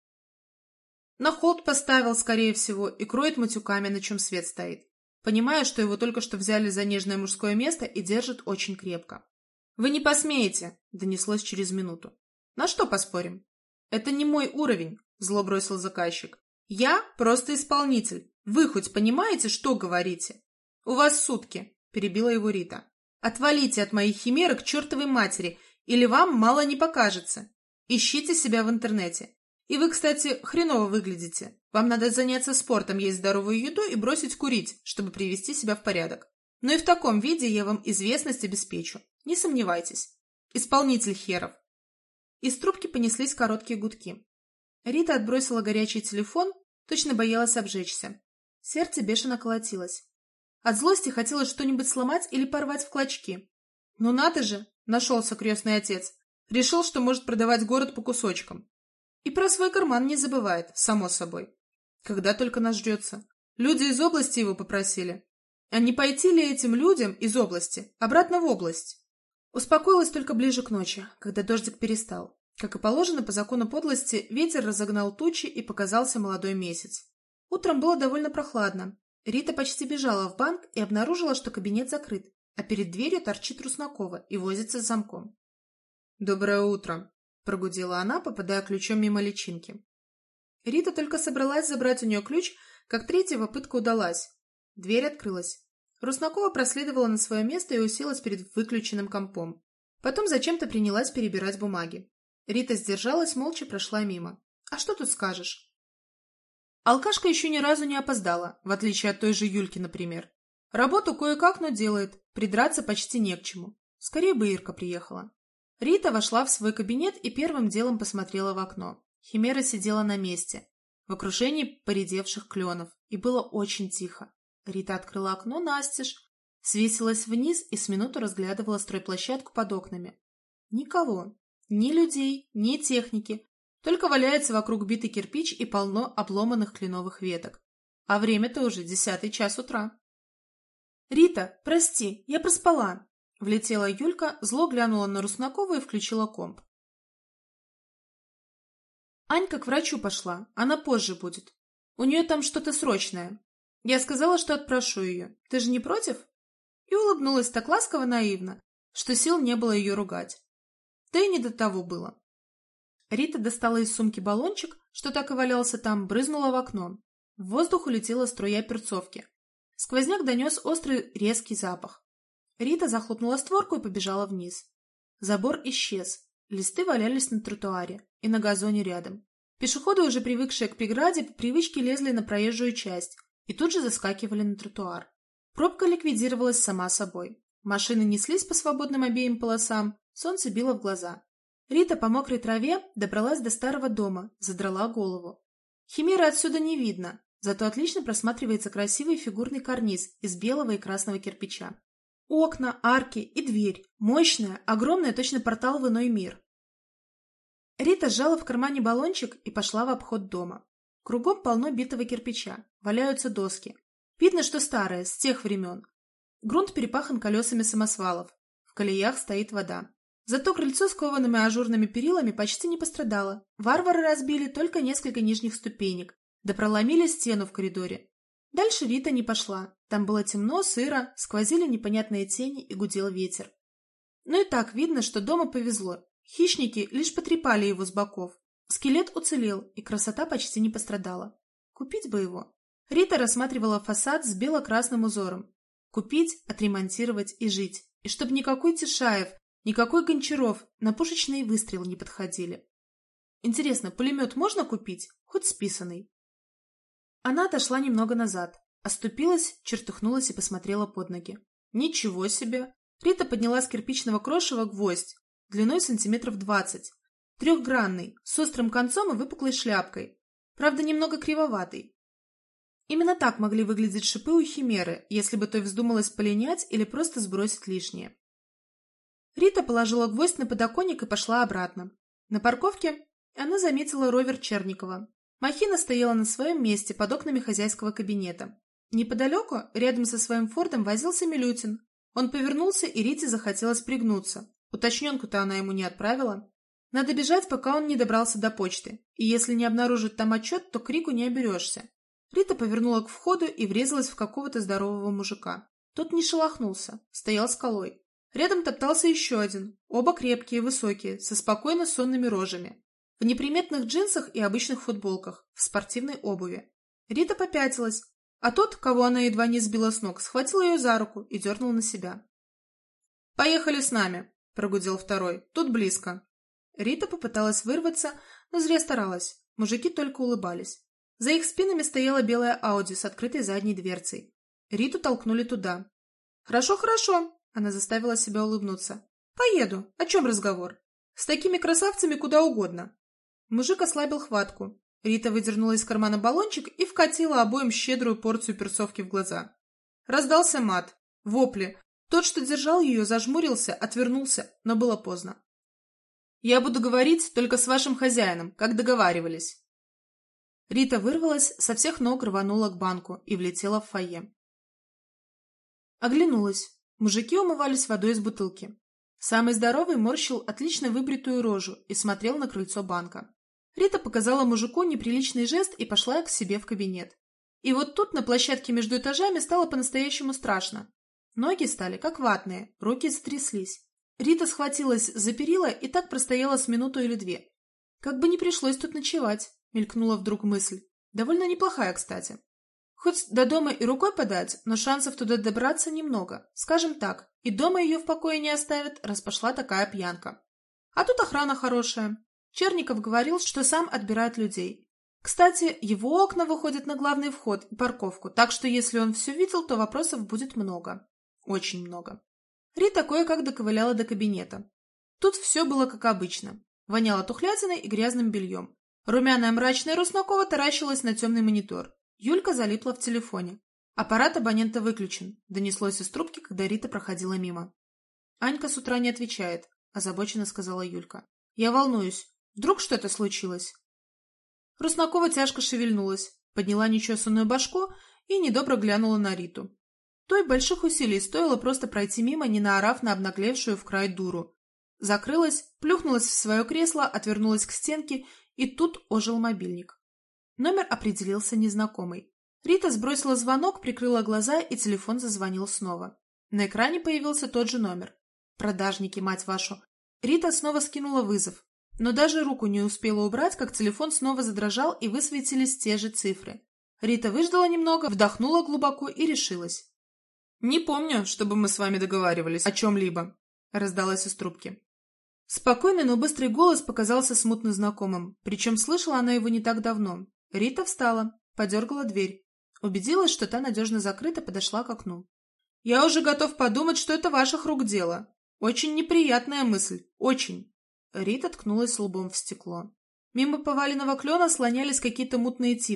[SPEAKER 2] На холд поставил, скорее всего, и кроет матюками, на чем свет стоит, понимая, что его только что взяли за нежное мужское место и держат очень крепко. «Вы не посмеете!» — донеслось через минуту. «На что поспорим?» «Это не мой уровень», — зло бросил заказчик. «Я просто исполнитель. Вы хоть понимаете, что говорите?» «У вас сутки», — перебила его Рита. «Отвалите от моей химеры к чертовой матери, или вам мало не покажется. Ищите себя в интернете. И вы, кстати, хреново выглядите. Вам надо заняться спортом, есть здоровую еду и бросить курить, чтобы привести себя в порядок. Но и в таком виде я вам известность обеспечу. Не сомневайтесь. Исполнитель херов». Из трубки понеслись короткие гудки. Рита отбросила горячий телефон, точно боялась обжечься. Сердце бешено колотилось. От злости хотелось что-нибудь сломать или порвать в клочки. Ну надо же, нашелся крестный отец. Решил, что может продавать город по кусочкам. И про свой карман не забывает, само собой. Когда только наждется. Люди из области его попросили. А не пойти ли этим людям из области обратно в область? Успокоилась только ближе к ночи, когда дождик перестал. Как и положено по закону подлости, ветер разогнал тучи и показался молодой месяц. Утром было довольно прохладно. Рита почти бежала в банк и обнаружила, что кабинет закрыт, а перед дверью торчит Руснакова и возится с замком. «Доброе утро», — прогудела она, попадая ключом мимо личинки. Рита только собралась забрать у нее ключ, как третья попытка удалась. Дверь открылась. Руснакова проследовала на свое место и уселась перед выключенным компом. Потом зачем-то принялась перебирать бумаги. Рита сдержалась, молча прошла мимо. А что тут скажешь? Алкашка еще ни разу не опоздала, в отличие от той же Юльки, например. Работу кое-как, но делает, придраться почти не к чему. Скорее бы Ирка приехала. Рита вошла в свой кабинет и первым делом посмотрела в окно. Химера сидела на месте, в окружении поредевших кленов, и было очень тихо. Рита открыла окно настежь, свесилась вниз и с минуту разглядывала стройплощадку под окнами. Никого. Ни людей, ни техники. Только валяется вокруг битый кирпич и полно обломанных кленовых веток. А время-то уже 10 час утра. «Рита, прости, я проспала!» Влетела Юлька, зло глянула на Руснакову и включила комп. «Анька к врачу пошла, она позже будет. У нее там что-то срочное. Я сказала, что отпрошу ее. Ты же не против?» И улыбнулась так ласково-наивно, что сил не было ее ругать. Да и не до того было. Рита достала из сумки баллончик, что так и валялся там, брызнула в окно. В воздух улетела струя перцовки. Сквозняк донес острый резкий запах. Рита захлопнула створку и побежала вниз. Забор исчез. Листы валялись на тротуаре и на газоне рядом. Пешеходы, уже привыкшие к преграде, по привычке лезли на проезжую часть и тут же заскакивали на тротуар. Пробка ликвидировалась сама собой. Машины неслись по свободным обеим полосам, солнце било в глаза. Рита по мокрой траве добралась до старого дома, задрала голову. Химеры отсюда не видно,
[SPEAKER 1] зато отлично просматривается красивый фигурный карниз из белого и красного кирпича. Окна, арки и дверь. Мощная, огромная, точно портал в иной мир. Рита сжала в кармане баллончик и пошла в обход дома. Кругом полно битого кирпича, валяются доски. Видно, что старые, с тех времен. Грунт перепахан колесами самосвалов. В колеях стоит вода. Зато крыльцо с коваными ажурными перилами почти не пострадало. Варвары разбили только несколько нижних ступенек, да проломили стену в коридоре. Дальше Рита не пошла. Там было темно, сыро, сквозили непонятные тени и гудел ветер. Но и так видно, что дому повезло. Хищники лишь потрепали его с боков. Скелет уцелел, и красота почти не пострадала. Купить бы его. Рита рассматривала фасад с бело-красным узором. Купить, отремонтировать и жить. И чтоб никакой Тишаев, никакой Гончаров на пушечные выстрелы не подходили. Интересно, пулемет можно купить? Хоть списанный. Она отошла немного назад, оступилась, чертыхнулась и посмотрела под ноги. Ничего себе! Рита подняла с кирпичного крошева гвоздь, длиной сантиметров 20, трехгранный, с острым концом и выпуклой шляпкой, правда немного кривоватый. Именно так могли выглядеть шипы у химеры, если бы той вздумалось полинять или просто сбросить лишнее. Рита положила гвоздь на подоконник и пошла обратно. На парковке она заметила ровер Черникова. Махина стояла на своем месте под окнами хозяйского кабинета. Неподалеку, рядом со своим фордом, возился Милютин. Он повернулся, и Рите захотелось пригнуться. Уточненку-то она ему не отправила. Надо бежать, пока он не добрался до почты. И если не обнаружит там отчет, то крику не оберешься. Рита повернула к входу и врезалась в какого-то здорового мужика. Тот не шелохнулся, стоял скалой. Рядом топтался еще один, оба крепкие, высокие, со спокойно сонными рожами. В неприметных джинсах и обычных футболках, в спортивной обуви. Рита попятилась, а тот, кого она едва не сбила с ног, схватил ее за руку и дернул на себя. «Поехали с нами», — прогудел второй, — «тут близко». Рита попыталась вырваться, но зря старалась, мужики только улыбались. За их спинами стояла белая Ауди с открытой задней дверцей. Риту толкнули туда. «Хорошо, хорошо», — она заставила себя улыбнуться. «Поеду. О чем разговор? С такими красавцами куда угодно». Мужик ослабил хватку. Рита выдернула из кармана баллончик и вкатила обоим щедрую порцию перцовки в глаза. Раздался мат, вопли. Тот, что держал ее, зажмурился, отвернулся, но было поздно. «Я буду говорить только с вашим хозяином, как договаривались». Рита вырвалась, со всех ног рванула к банку и влетела в фойе. Оглянулась. Мужики умывались водой из бутылки. Самый здоровый морщил отлично выбритую рожу и смотрел на крыльцо банка. Рита показала мужику неприличный жест и пошла к себе в кабинет. И вот тут на площадке между этажами стало по-настоящему страшно. Ноги стали как ватные, руки затряслись. Рита схватилась за перила и так простояла с минуту или две. Как бы не пришлось тут ночевать, мелькнула вдруг мысль. Довольно неплохая, кстати. Хоть до дома и рукой подать, но шансов туда добраться немного. Скажем так, и дома ее в покое не оставят, раз пошла такая пьянка. А тут охрана хорошая. Черников говорил, что сам отбирает людей. Кстати, его окна выходят на главный вход и парковку, так что если он все видел, то вопросов будет много. Очень много. Рита кое-как доковыляла до кабинета. Тут все было как обычно. Воняло тухлятиной и грязным бельем. Румяная мрачная Руснакова таращилась на темный монитор. Юлька залипла в телефоне. Аппарат абонента выключен, донеслось из трубки, когда Рита проходила мимо. «Анька с утра не отвечает», — озабоченно сказала Юлька. «Я волнуюсь. Вдруг что-то случилось?» Руснакова тяжко шевельнулась, подняла нечесанную башку и недобро глянула на Риту. Той больших усилий стоило просто пройти мимо, не наорав на обнаглевшую в край дуру. Закрылась, плюхнулась в свое кресло, отвернулась к стенке, и тут ожил мобильник. Номер определился незнакомый. Рита сбросила звонок, прикрыла глаза, и телефон зазвонил снова. На экране появился тот же номер. Продажники, мать вашу. Рита снова скинула вызов. Но даже руку не успела убрать, как телефон снова задрожал, и высветились те же цифры. Рита выждала немного, вдохнула глубоко и решилась. «Не помню, чтобы мы с вами договаривались о чем-либо», — раздалось из трубки. Спокойный, но быстрый голос показался смутно знакомым, причем слышала она его не так давно. Рита встала, подергала дверь. Убедилась, что та надежно закрыта, подошла к окну. «Я уже готов подумать, что это ваших рук дело. Очень неприятная мысль. Очень». Рита ткнулась лбом в стекло. Мимо поваленного клена слонялись какие-то мутные типы.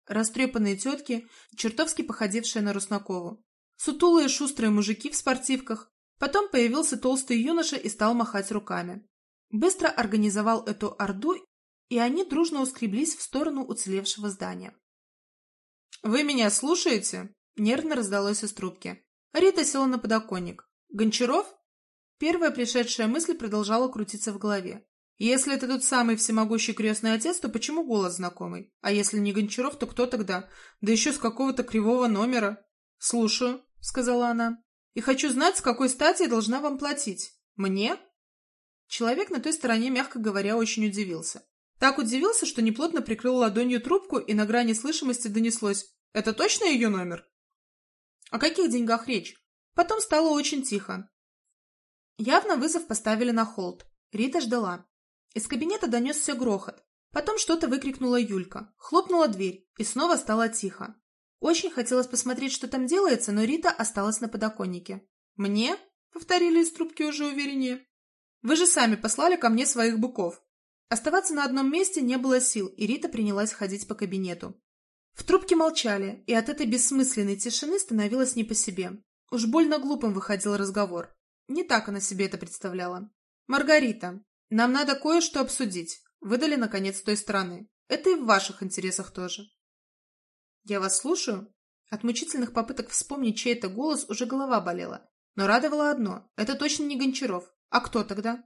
[SPEAKER 1] растрепанные тетки, чертовски походившие на Руснакову. Сутулые шустрые мужики в спортивках. Потом появился толстый юноша и стал махать руками. Быстро организовал эту орду, и они дружно ускреблись в сторону уцелевшего здания.
[SPEAKER 2] «Вы меня слушаете?» — нервно раздалось из трубки.
[SPEAKER 1] Рита села на подоконник. «Гончаров?» Первая пришедшая мысль продолжала крутиться в голове.
[SPEAKER 2] «Если это тот самый всемогущий крестный отец, то почему голос знакомый? А если не Гончаров, то кто тогда? Да еще с какого-то кривого номера». «Слушаю», — сказала она. «И хочу знать, с какой стати я должна вам платить. Мне?» Человек на той стороне, мягко говоря, очень удивился. Так удивился, что неплотно прикрыл ладонью трубку, и на грани слышимости донеслось: «Это точно ее номер?»
[SPEAKER 1] О каких деньгах речь? Потом стало очень тихо. Явно вызов поставили на холд. Рита ждала. Из кабинета донесся грохот. Потом что-то выкрикнула Юлька. Хлопнула дверь, и снова стало тихо. Очень хотелось посмотреть, что там делается, но Рита осталась на подоконнике.
[SPEAKER 2] «Мне?» — повторили из трубки уже увереннее. «Вы же сами послали ко мне своих быков».
[SPEAKER 1] Оставаться на одном месте не было сил, и Рита принялась ходить по кабинету. В трубке молчали, и от этой бессмысленной тишины становилось не по себе. Уж больно глупым выходил разговор. Не так она себе это представляла.
[SPEAKER 2] «Маргарита, нам надо кое-что обсудить», — выдали наконец с той стороны. «Это и в ваших интересах тоже».
[SPEAKER 1] «Я вас слушаю». От мучительных попыток вспомнить чей-то голос уже голова болела. Но радовало одно — это точно не Гончаров. А кто тогда?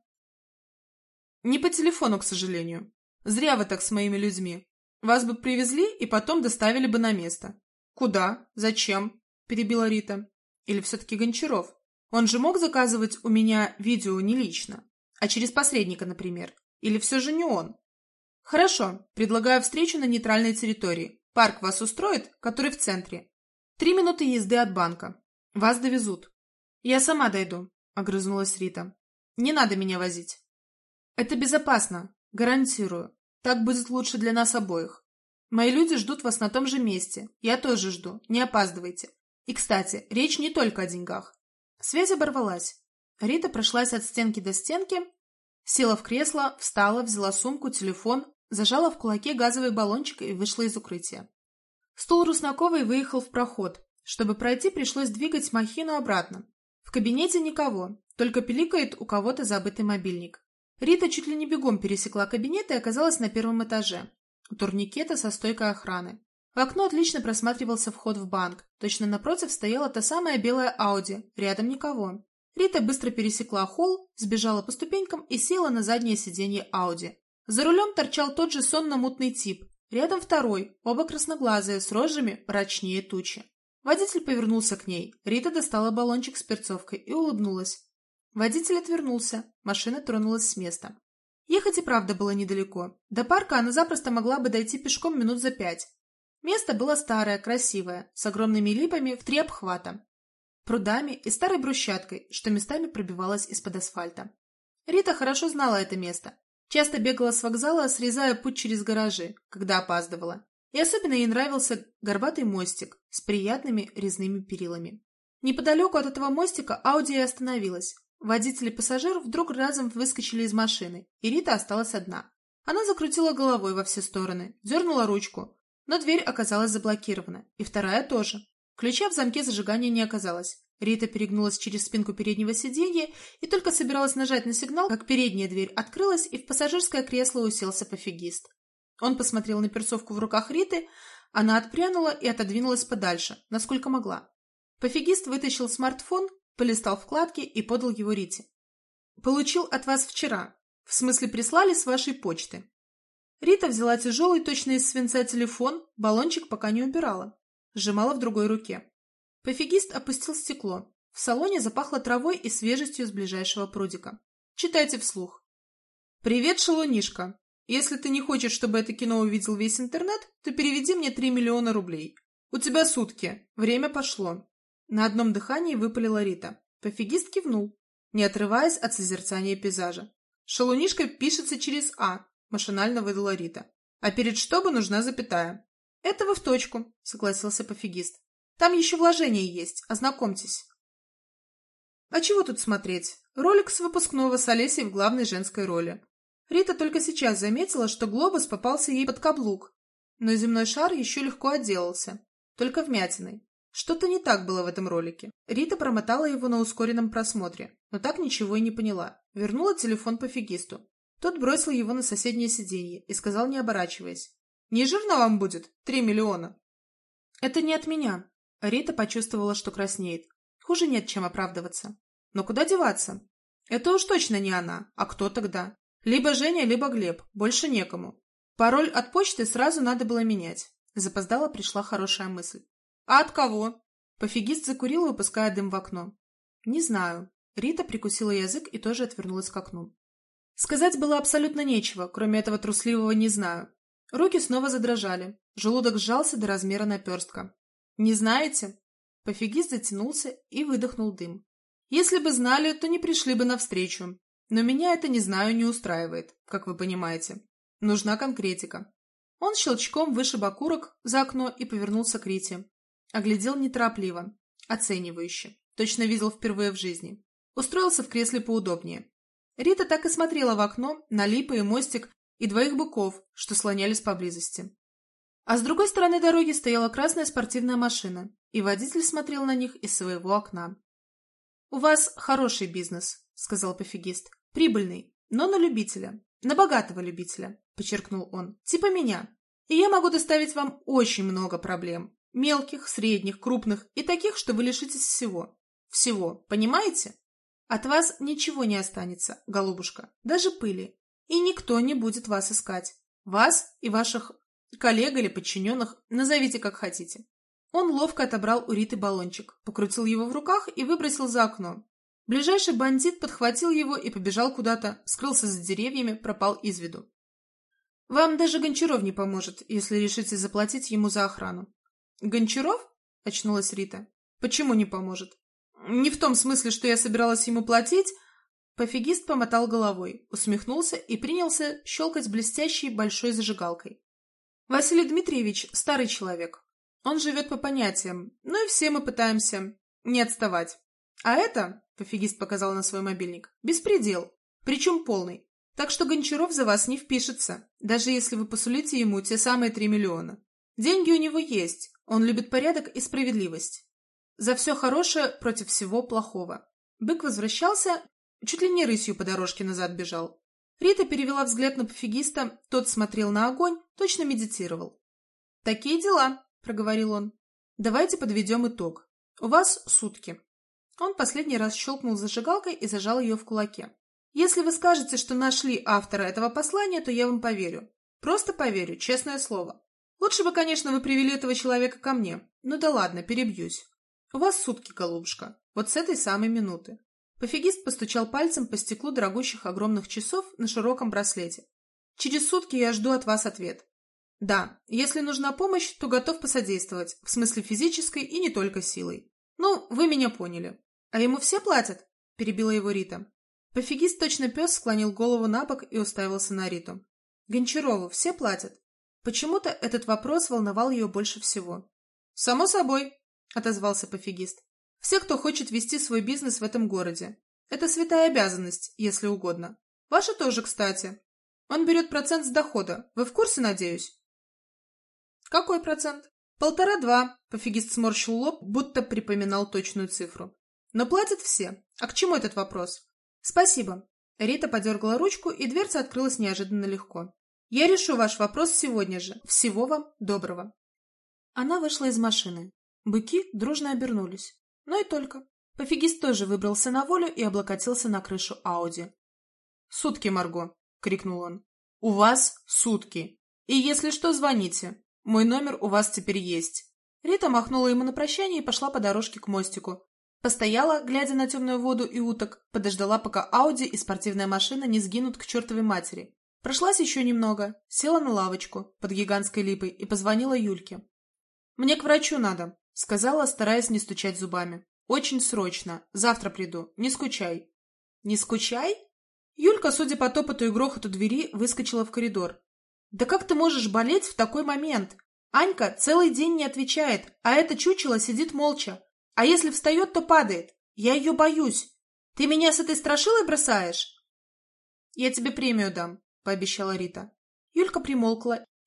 [SPEAKER 2] «Не по телефону, к сожалению. Зря вы так с моими людьми. Вас бы привезли и потом доставили бы на место». «Куда? Зачем?» – перебила Рита. «Или все-таки Гончаров? Он же мог заказывать у меня видео не лично, а через посредника, например. Или все же не он?» «Хорошо, предлагаю встречу на нейтральной территории. Парк вас устроит, который в центре. 3 минуты езды от банка. Вас довезут».
[SPEAKER 1] «Я сама дойду», — огрызнулась Рита. «Не надо меня возить». «Это безопасно, гарантирую. Так будет лучше для нас обоих. Мои люди ждут вас на том же месте. Я тоже жду. Не опаздывайте. И, кстати, речь не только о деньгах». Связь оборвалась. Рита прошлась от стенки до стенки, села в кресло, встала, взяла сумку, телефон, зажала в кулаке газовый баллончик и вышла из укрытия. Стул Руснаковой выехал в проход. Чтобы пройти, пришлось двигать махину обратно. В кабинете никого, только пиликает у кого-то забытый мобильник. Рита чуть ли не бегом пересекла кабинет и оказалась на первом этаже. У турникета со стойкой охраны. В окно отлично просматривался вход в банк. Точно напротив стояла та самая белая Ауди, рядом никого. Рита быстро пересекла холл, сбежала по ступенькам и села на заднее сиденье Ауди. За рулем торчал тот же сонно-мутный тип. Рядом второй, оба красноглазые, с рожами мрачнее тучи. Водитель повернулся к ней. Рита достала баллончик с перцовкой и улыбнулась. Водитель отвернулся. Машина тронулась с места. Ехать и правда было недалеко. До парка она запросто могла бы дойти пешком минут за 5. Место было старое, красивое, с огромными липами в 3 обхвата, прудами и старой брусчаткой, что местами пробивалась из-под асфальта. Рита хорошо знала это место. Часто бегала с вокзала, срезая путь через гаражи, когда опаздывала. И особенно ей нравился горбатый мостик с приятными резными перилами. Неподалеку от этого мостика Ауди и остановилась. Водитель и пассажир вдруг разом выскочили из машины, и Рита осталась одна. Она закрутила головой во все стороны, дернула ручку, но дверь оказалась заблокирована, и вторая тоже. Ключа в замке зажигания не оказалось. Рита перегнулась через спинку переднего сиденья и только собиралась нажать на сигнал, как передняя дверь открылась, и в пассажирское кресло уселся пофигист. Он посмотрел на перцовку в руках Риты, она отпрянула и отодвинулась подальше, насколько могла. Пофигист вытащил смартфон, полистал вкладки и подал его Рите. «Получил от вас вчера. В смысле, прислали с вашей почты». Рита взяла тяжелый, точно из свинца телефон, баллончик пока не убирала. Сжимала в другой руке. Пофигист опустил стекло. В салоне запахло травой и свежестью с ближайшего прудика. Читайте вслух. «Привет, шалунишка. Если ты не хочешь, чтобы это кино увидел весь интернет, то переведи мне 3 миллиона рублей. У тебя сутки. Время пошло». На одном дыхании выпалила Рита. Пофигист кивнул, не отрываясь от созерцания пейзажа. «Шалунишка пишется через «а», — машинально выдала Рита. «А перед «чтобы» нужна запятая». «Это вы в точку», — согласился пофигист. «Там еще вложение есть, ознакомьтесь». А чего тут смотреть? Ролик с выпускного с Олесей в главной женской роли. Рита только сейчас заметила, что глобус попался ей под каблук.
[SPEAKER 2] но земной шар еще легко отделался, только вмятиной. Что-то не так было в этом ролике. Рита промотала его на ускоренном просмотре, но так ничего и не поняла. Вернула телефон пофигисту. Тот бросил его на соседнее сиденье и сказал, не оборачиваясь: «Не жирно вам будет? 3 миллиона».
[SPEAKER 1] «Это не от меня». Рита почувствовала, что краснеет. Хуже нет, чем оправдываться. Но куда деваться? Это уж точно не она. А кто тогда? Либо Женя, либо Глеб. Больше некому. Пароль от почты сразу надо было менять. Запоздала пришла хорошая мысль. «А от кого?» Пофигист закурил, выпуская дым в окно. «Не знаю». Рита прикусила язык и тоже отвернулась к окну. Сказать было абсолютно нечего, кроме этого трусливого «не знаю». Руки снова задрожали. Желудок сжался до размера наперстка. «Не знаете?» Пофигист затянулся и выдохнул дым. «Если бы знали, то не пришли бы навстречу. Но меня это «не знаю» не устраивает, как вы понимаете. Нужна конкретика». Он щелчком вышиб окурок за окно и повернулся к Рите. Оглядел неторопливо, оценивающе. Точно видел впервые в жизни. Устроился в кресле поудобнее. Рита так и смотрела в окно на липы и мостик и двоих быков, что слонялись поблизости. А с другой стороны дороги стояла красная спортивная машина, и водитель смотрел на них из своего окна. «У вас хороший бизнес», — сказал пофигист. «Прибыльный, но на любителя. На богатого любителя», — подчеркнул он. «Типа меня. И я могу доставить вам очень много проблем. Мелких, средних, крупных и таких, что вы лишитесь всего. Всего, понимаете? От вас ничего не останется, голубушка, даже пыли. И никто не будет вас искать. Вас и ваших коллег или подчиненных, назовите как хотите». Он ловко отобрал у Риты баллончик, покрутил его в руках и выбросил за окно. Ближайший бандит подхватил его и побежал куда-то, скрылся за деревьями, пропал из виду. «Вам даже Гончаров не поможет, если решите заплатить ему за охрану». «Гончаров?» — очнулась Рита. «Почему не поможет?» «Не в том смысле, что я собиралась ему платить». Пофигист помотал головой, усмехнулся и принялся щелкать блестящей большой зажигалкой. «Василий Дмитриевич — старый человек. Он живет по понятиям, ну и все мы пытаемся не отставать. А это, — пофигист показал на свой мобильник, — беспредел, причем полный. Так что Гончаров за вас не впишется, даже если вы посулите ему те самые 3 миллиона. Деньги у него есть, он любит порядок и справедливость. За все хорошее против всего плохого». Бык возвращался, чуть ли не рысью по дорожке назад бежал. Рита перевела взгляд на пофигиста, тот смотрел на огонь, точно медитировал. «Такие дела», — проговорил он. «Давайте подведем итог. У вас сутки». Он последний раз щелкнул зажигалкой и зажал ее в кулаке. «Если вы скажете, что нашли автора этого послания, то я вам поверю. Просто поверю, честное слово. Лучше бы, конечно, вы привели этого человека ко мне. Ну да ладно, перебьюсь. У вас сутки, голубушка. Вот с этой самой минуты». Пофигист постучал пальцем по стеклу дорогущих огромных часов на широком браслете. «Через сутки я жду от вас ответ. Да, если нужна помощь, то готов посодействовать, в смысле физической и не только силой. Ну, вы меня поняли. А ему все платят?» — перебила его Рита. Пофигист, точно пес, склонил голову на бок и уставился на Риту. «Гончарову все платят?» Почему-то этот вопрос волновал ее больше всего. «Само собой», — отозвался пофигист. «Все, кто хочет вести свой бизнес в этом городе. Это святая обязанность, если угодно. Ваша тоже, кстати. Он берет процент с дохода. Вы в курсе, надеюсь?» «Какой процент?» 1,5–2. Пофигист сморщил лоб, будто припоминал точную цифру. «Но платят все. А к чему этот вопрос?» «Спасибо». Рита подергала ручку, и дверца открылась неожиданно легко. «Я решу ваш вопрос сегодня же. Всего вам доброго». Она вышла из машины. Быки дружно обернулись. Но и только. Пофигист тоже выбрался на волю и облокотился на крышу Ауди. «Сутки, Марго!» — крикнул он. «У вас сутки. И если что, звоните. Мой номер у вас теперь есть». Рита махнула ему на прощание и пошла по дорожке к мостику. Постояла, глядя на темную воду и уток, подождала, пока Ауди и спортивная машина не сгинут к чертовой матери. Прошлась еще немного, села на лавочку под гигантской липой и позвонила Юльке. «Мне к врачу надо», — сказала, стараясь не стучать зубами. «Очень срочно. Завтра приду. Не скучай». «Не скучай?» Юлька, судя по топоту и грохоту двери, выскочила в коридор. «Да как ты можешь болеть в такой момент? Анька целый день не отвечает, а это чучело сидит молча. А если встает, то падает. Я ее боюсь. Ты меня с этой страшилой бросаешь?» «Я тебе премию дам», — пообещала Рита. Юлька примолкла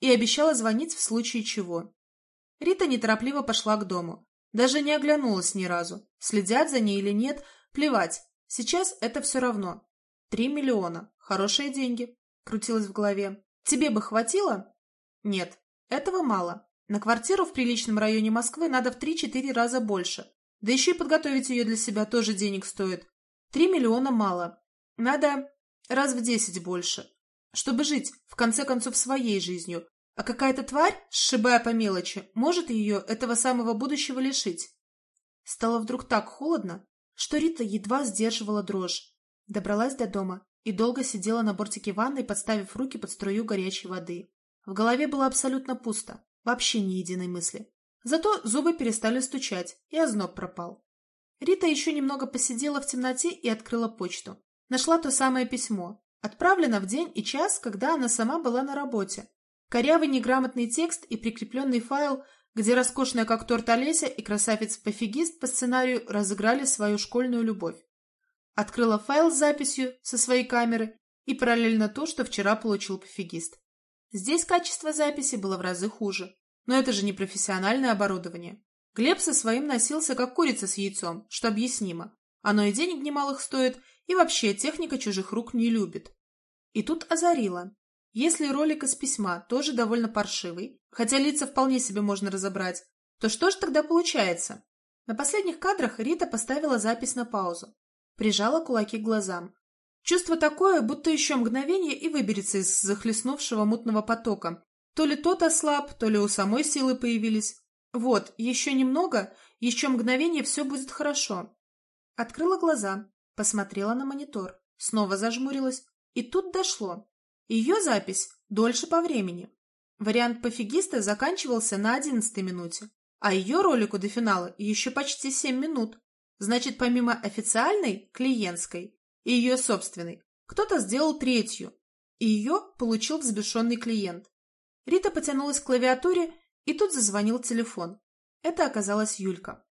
[SPEAKER 1] и обещала звонить в случае чего. Рита неторопливо пошла к дому. Даже не оглянулась ни разу. Следят за ней или нет, плевать. Сейчас это все равно. 3 миллиона. Хорошие деньги. Крутилось в голове. Тебе бы хватило? Нет, этого мало. На квартиру в приличном районе Москвы надо в 3-4 раза больше. Да еще и подготовить ее для себя тоже денег стоит. 3 миллиона мало. Надо раз в 10 больше. Чтобы жить, в конце концов, своей жизнью. А какая-то тварь, сшибая по мелочи, может ее этого самого будущего лишить. Стало вдруг так холодно, что Рита едва сдерживала дрожь. Добралась до дома и долго сидела на бортике ванной, подставив руки под струю горячей воды. В голове было абсолютно пусто, вообще ни единой мысли. Зато зубы перестали стучать, и озноб пропал. Рита еще немного посидела в темноте и открыла почту. Нашла то самое письмо. Отправлено в день и час, когда она сама была на работе. Корявый неграмотный текст и прикрепленный файл, где роскошная как торт Олеся и красавец-пофигист по сценарию разыграли свою школьную любовь. Открыла файл с записью со своей камеры и параллельно то, что вчера получил пофигист. Здесь качество записи было в разы хуже. Но это же не профессиональное оборудование. Глеб со своим носился как курица с яйцом, что объяснимо. Оно и денег немалых стоит, и вообще техника чужих рук не любит. И тут озарило. Если ролик из письма тоже довольно паршивый, хотя лица вполне себе можно разобрать, то что же тогда получается? На последних кадрах Рита поставила запись на паузу. Прижала кулаки к глазам. Чувство такое, будто еще мгновение и выберется из захлестнувшего мутного потока. То ли тот ослаб, то ли у самой силы появились. Вот, еще немного, еще мгновение, все будет хорошо. Открыла глаза, посмотрела на монитор, снова зажмурилась, и тут дошло. Ее запись дольше по времени. Вариант пофигиста заканчивался на 11-й минуте, а ее ролику до финала еще почти 7 минут. Значит, помимо официальной, клиентской, и ее собственной, кто-то сделал третью, и ее получил взбешенный клиент. Рита потянулась к клавиатуре, и тут зазвонил телефон. Это оказалась Юлька.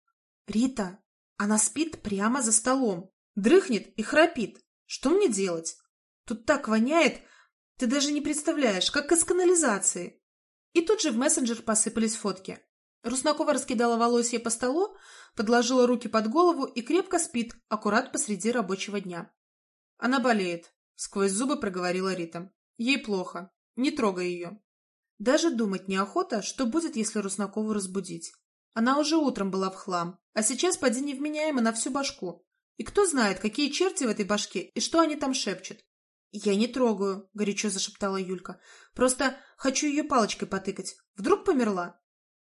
[SPEAKER 1] «Рита, она спит прямо за столом, дрыхнет и храпит. Что мне делать? Тут так воняет, ты даже не представляешь, как из канализации». И тут же в мессенджер посыпались фотки. Руснакова раскидала волосья по столу, подложила руки под голову и крепко спит, аккурат посреди рабочего дня. «Она болеет», — сквозь зубы проговорила Рита. «Ей плохо. Не трогай ее». Даже думать неохота, что будет, если Руснакову разбудить. Она уже утром была в хлам, а сейчас поди невменяема на всю башку. И кто знает, какие черти в этой башке и что они там шепчут. «Я не трогаю», — горячо зашептала Юлька. «Просто хочу ее палочкой потыкать. Вдруг померла?»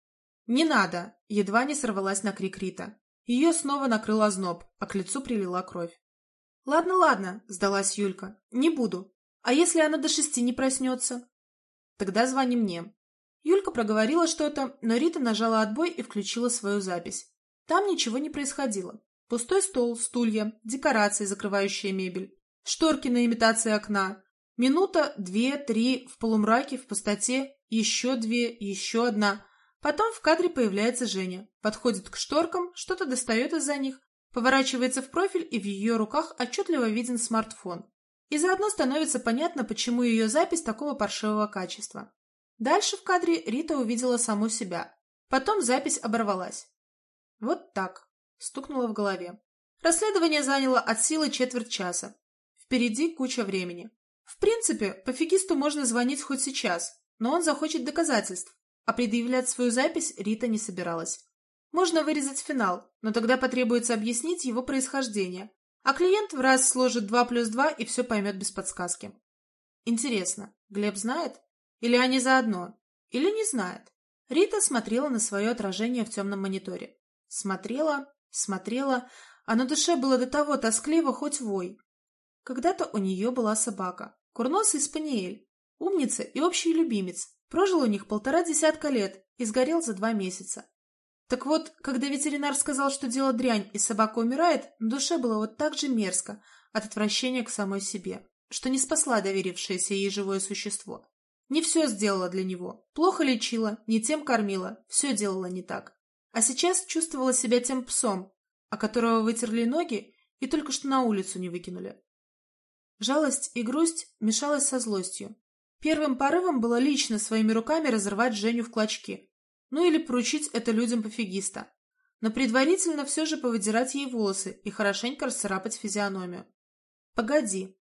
[SPEAKER 1] «Не надо!» — едва не сорвалась на крик Рита. Ее снова накрыл озноб, а к лицу прилила кровь. «Ладно, ладно», — сдалась Юлька. «Не буду. А если она до 6 не проснется?» «Тогда звони мне». Юлька проговорила что-то, но Рита нажала отбой и включила свою запись. Там ничего не происходило. Пустой стол, стулья, декорации, закрывающие мебель, шторки на имитации окна. Минута, 2-3 в полумраке, в пустоте, еще 2, еще 1. Потом в кадре появляется Женя, подходит к шторкам, что-то достает из-за них, поворачивается в профиль, и в ее руках отчетливо виден смартфон. И заодно становится понятно, почему ее запись такого паршивого качества. Дальше в кадре Рита увидела саму себя. Потом запись оборвалась. Вот так. Стукнуло в голове. Расследование заняло от силы четверть часа. Впереди куча времени. В принципе, пофигисту можно звонить хоть сейчас, но он захочет доказательств, а предъявлять свою запись Рита не собиралась. Можно вырезать финал, но тогда потребуется объяснить его происхождение, а клиент в раз сложит 2 плюс 2 и все поймет без подсказки. Интересно, Глеб знает? Или они заодно? Или не знает? Рита смотрела на свое отражение в темном мониторе. Смотрела, смотрела, а на душе было до того тоскливо, хоть вой. Когда-то у нее была собака, курносый спаниель, умница и общий любимец. Прожил у них 1,5 десятка лет и сгорел за 2 месяца. Так вот, когда ветеринар сказал, что дело дрянь и собака умирает, на душе было вот так же мерзко от отвращения к самой себе, что не спасла доверившееся ей живое существо. Не все сделала для него, плохо лечила, не тем кормила, все делала не так. А сейчас чувствовала себя тем псом, о которого вытерли ноги и только что на улицу не выкинули. Жалость и грусть мешалась со злостью. Первым порывом было лично своими руками разорвать Женю в клочки. Ну или поручить это людям пофигиста. Но предварительно все же повыдирать ей волосы и хорошенько расцарапать физиономию. «Погоди»,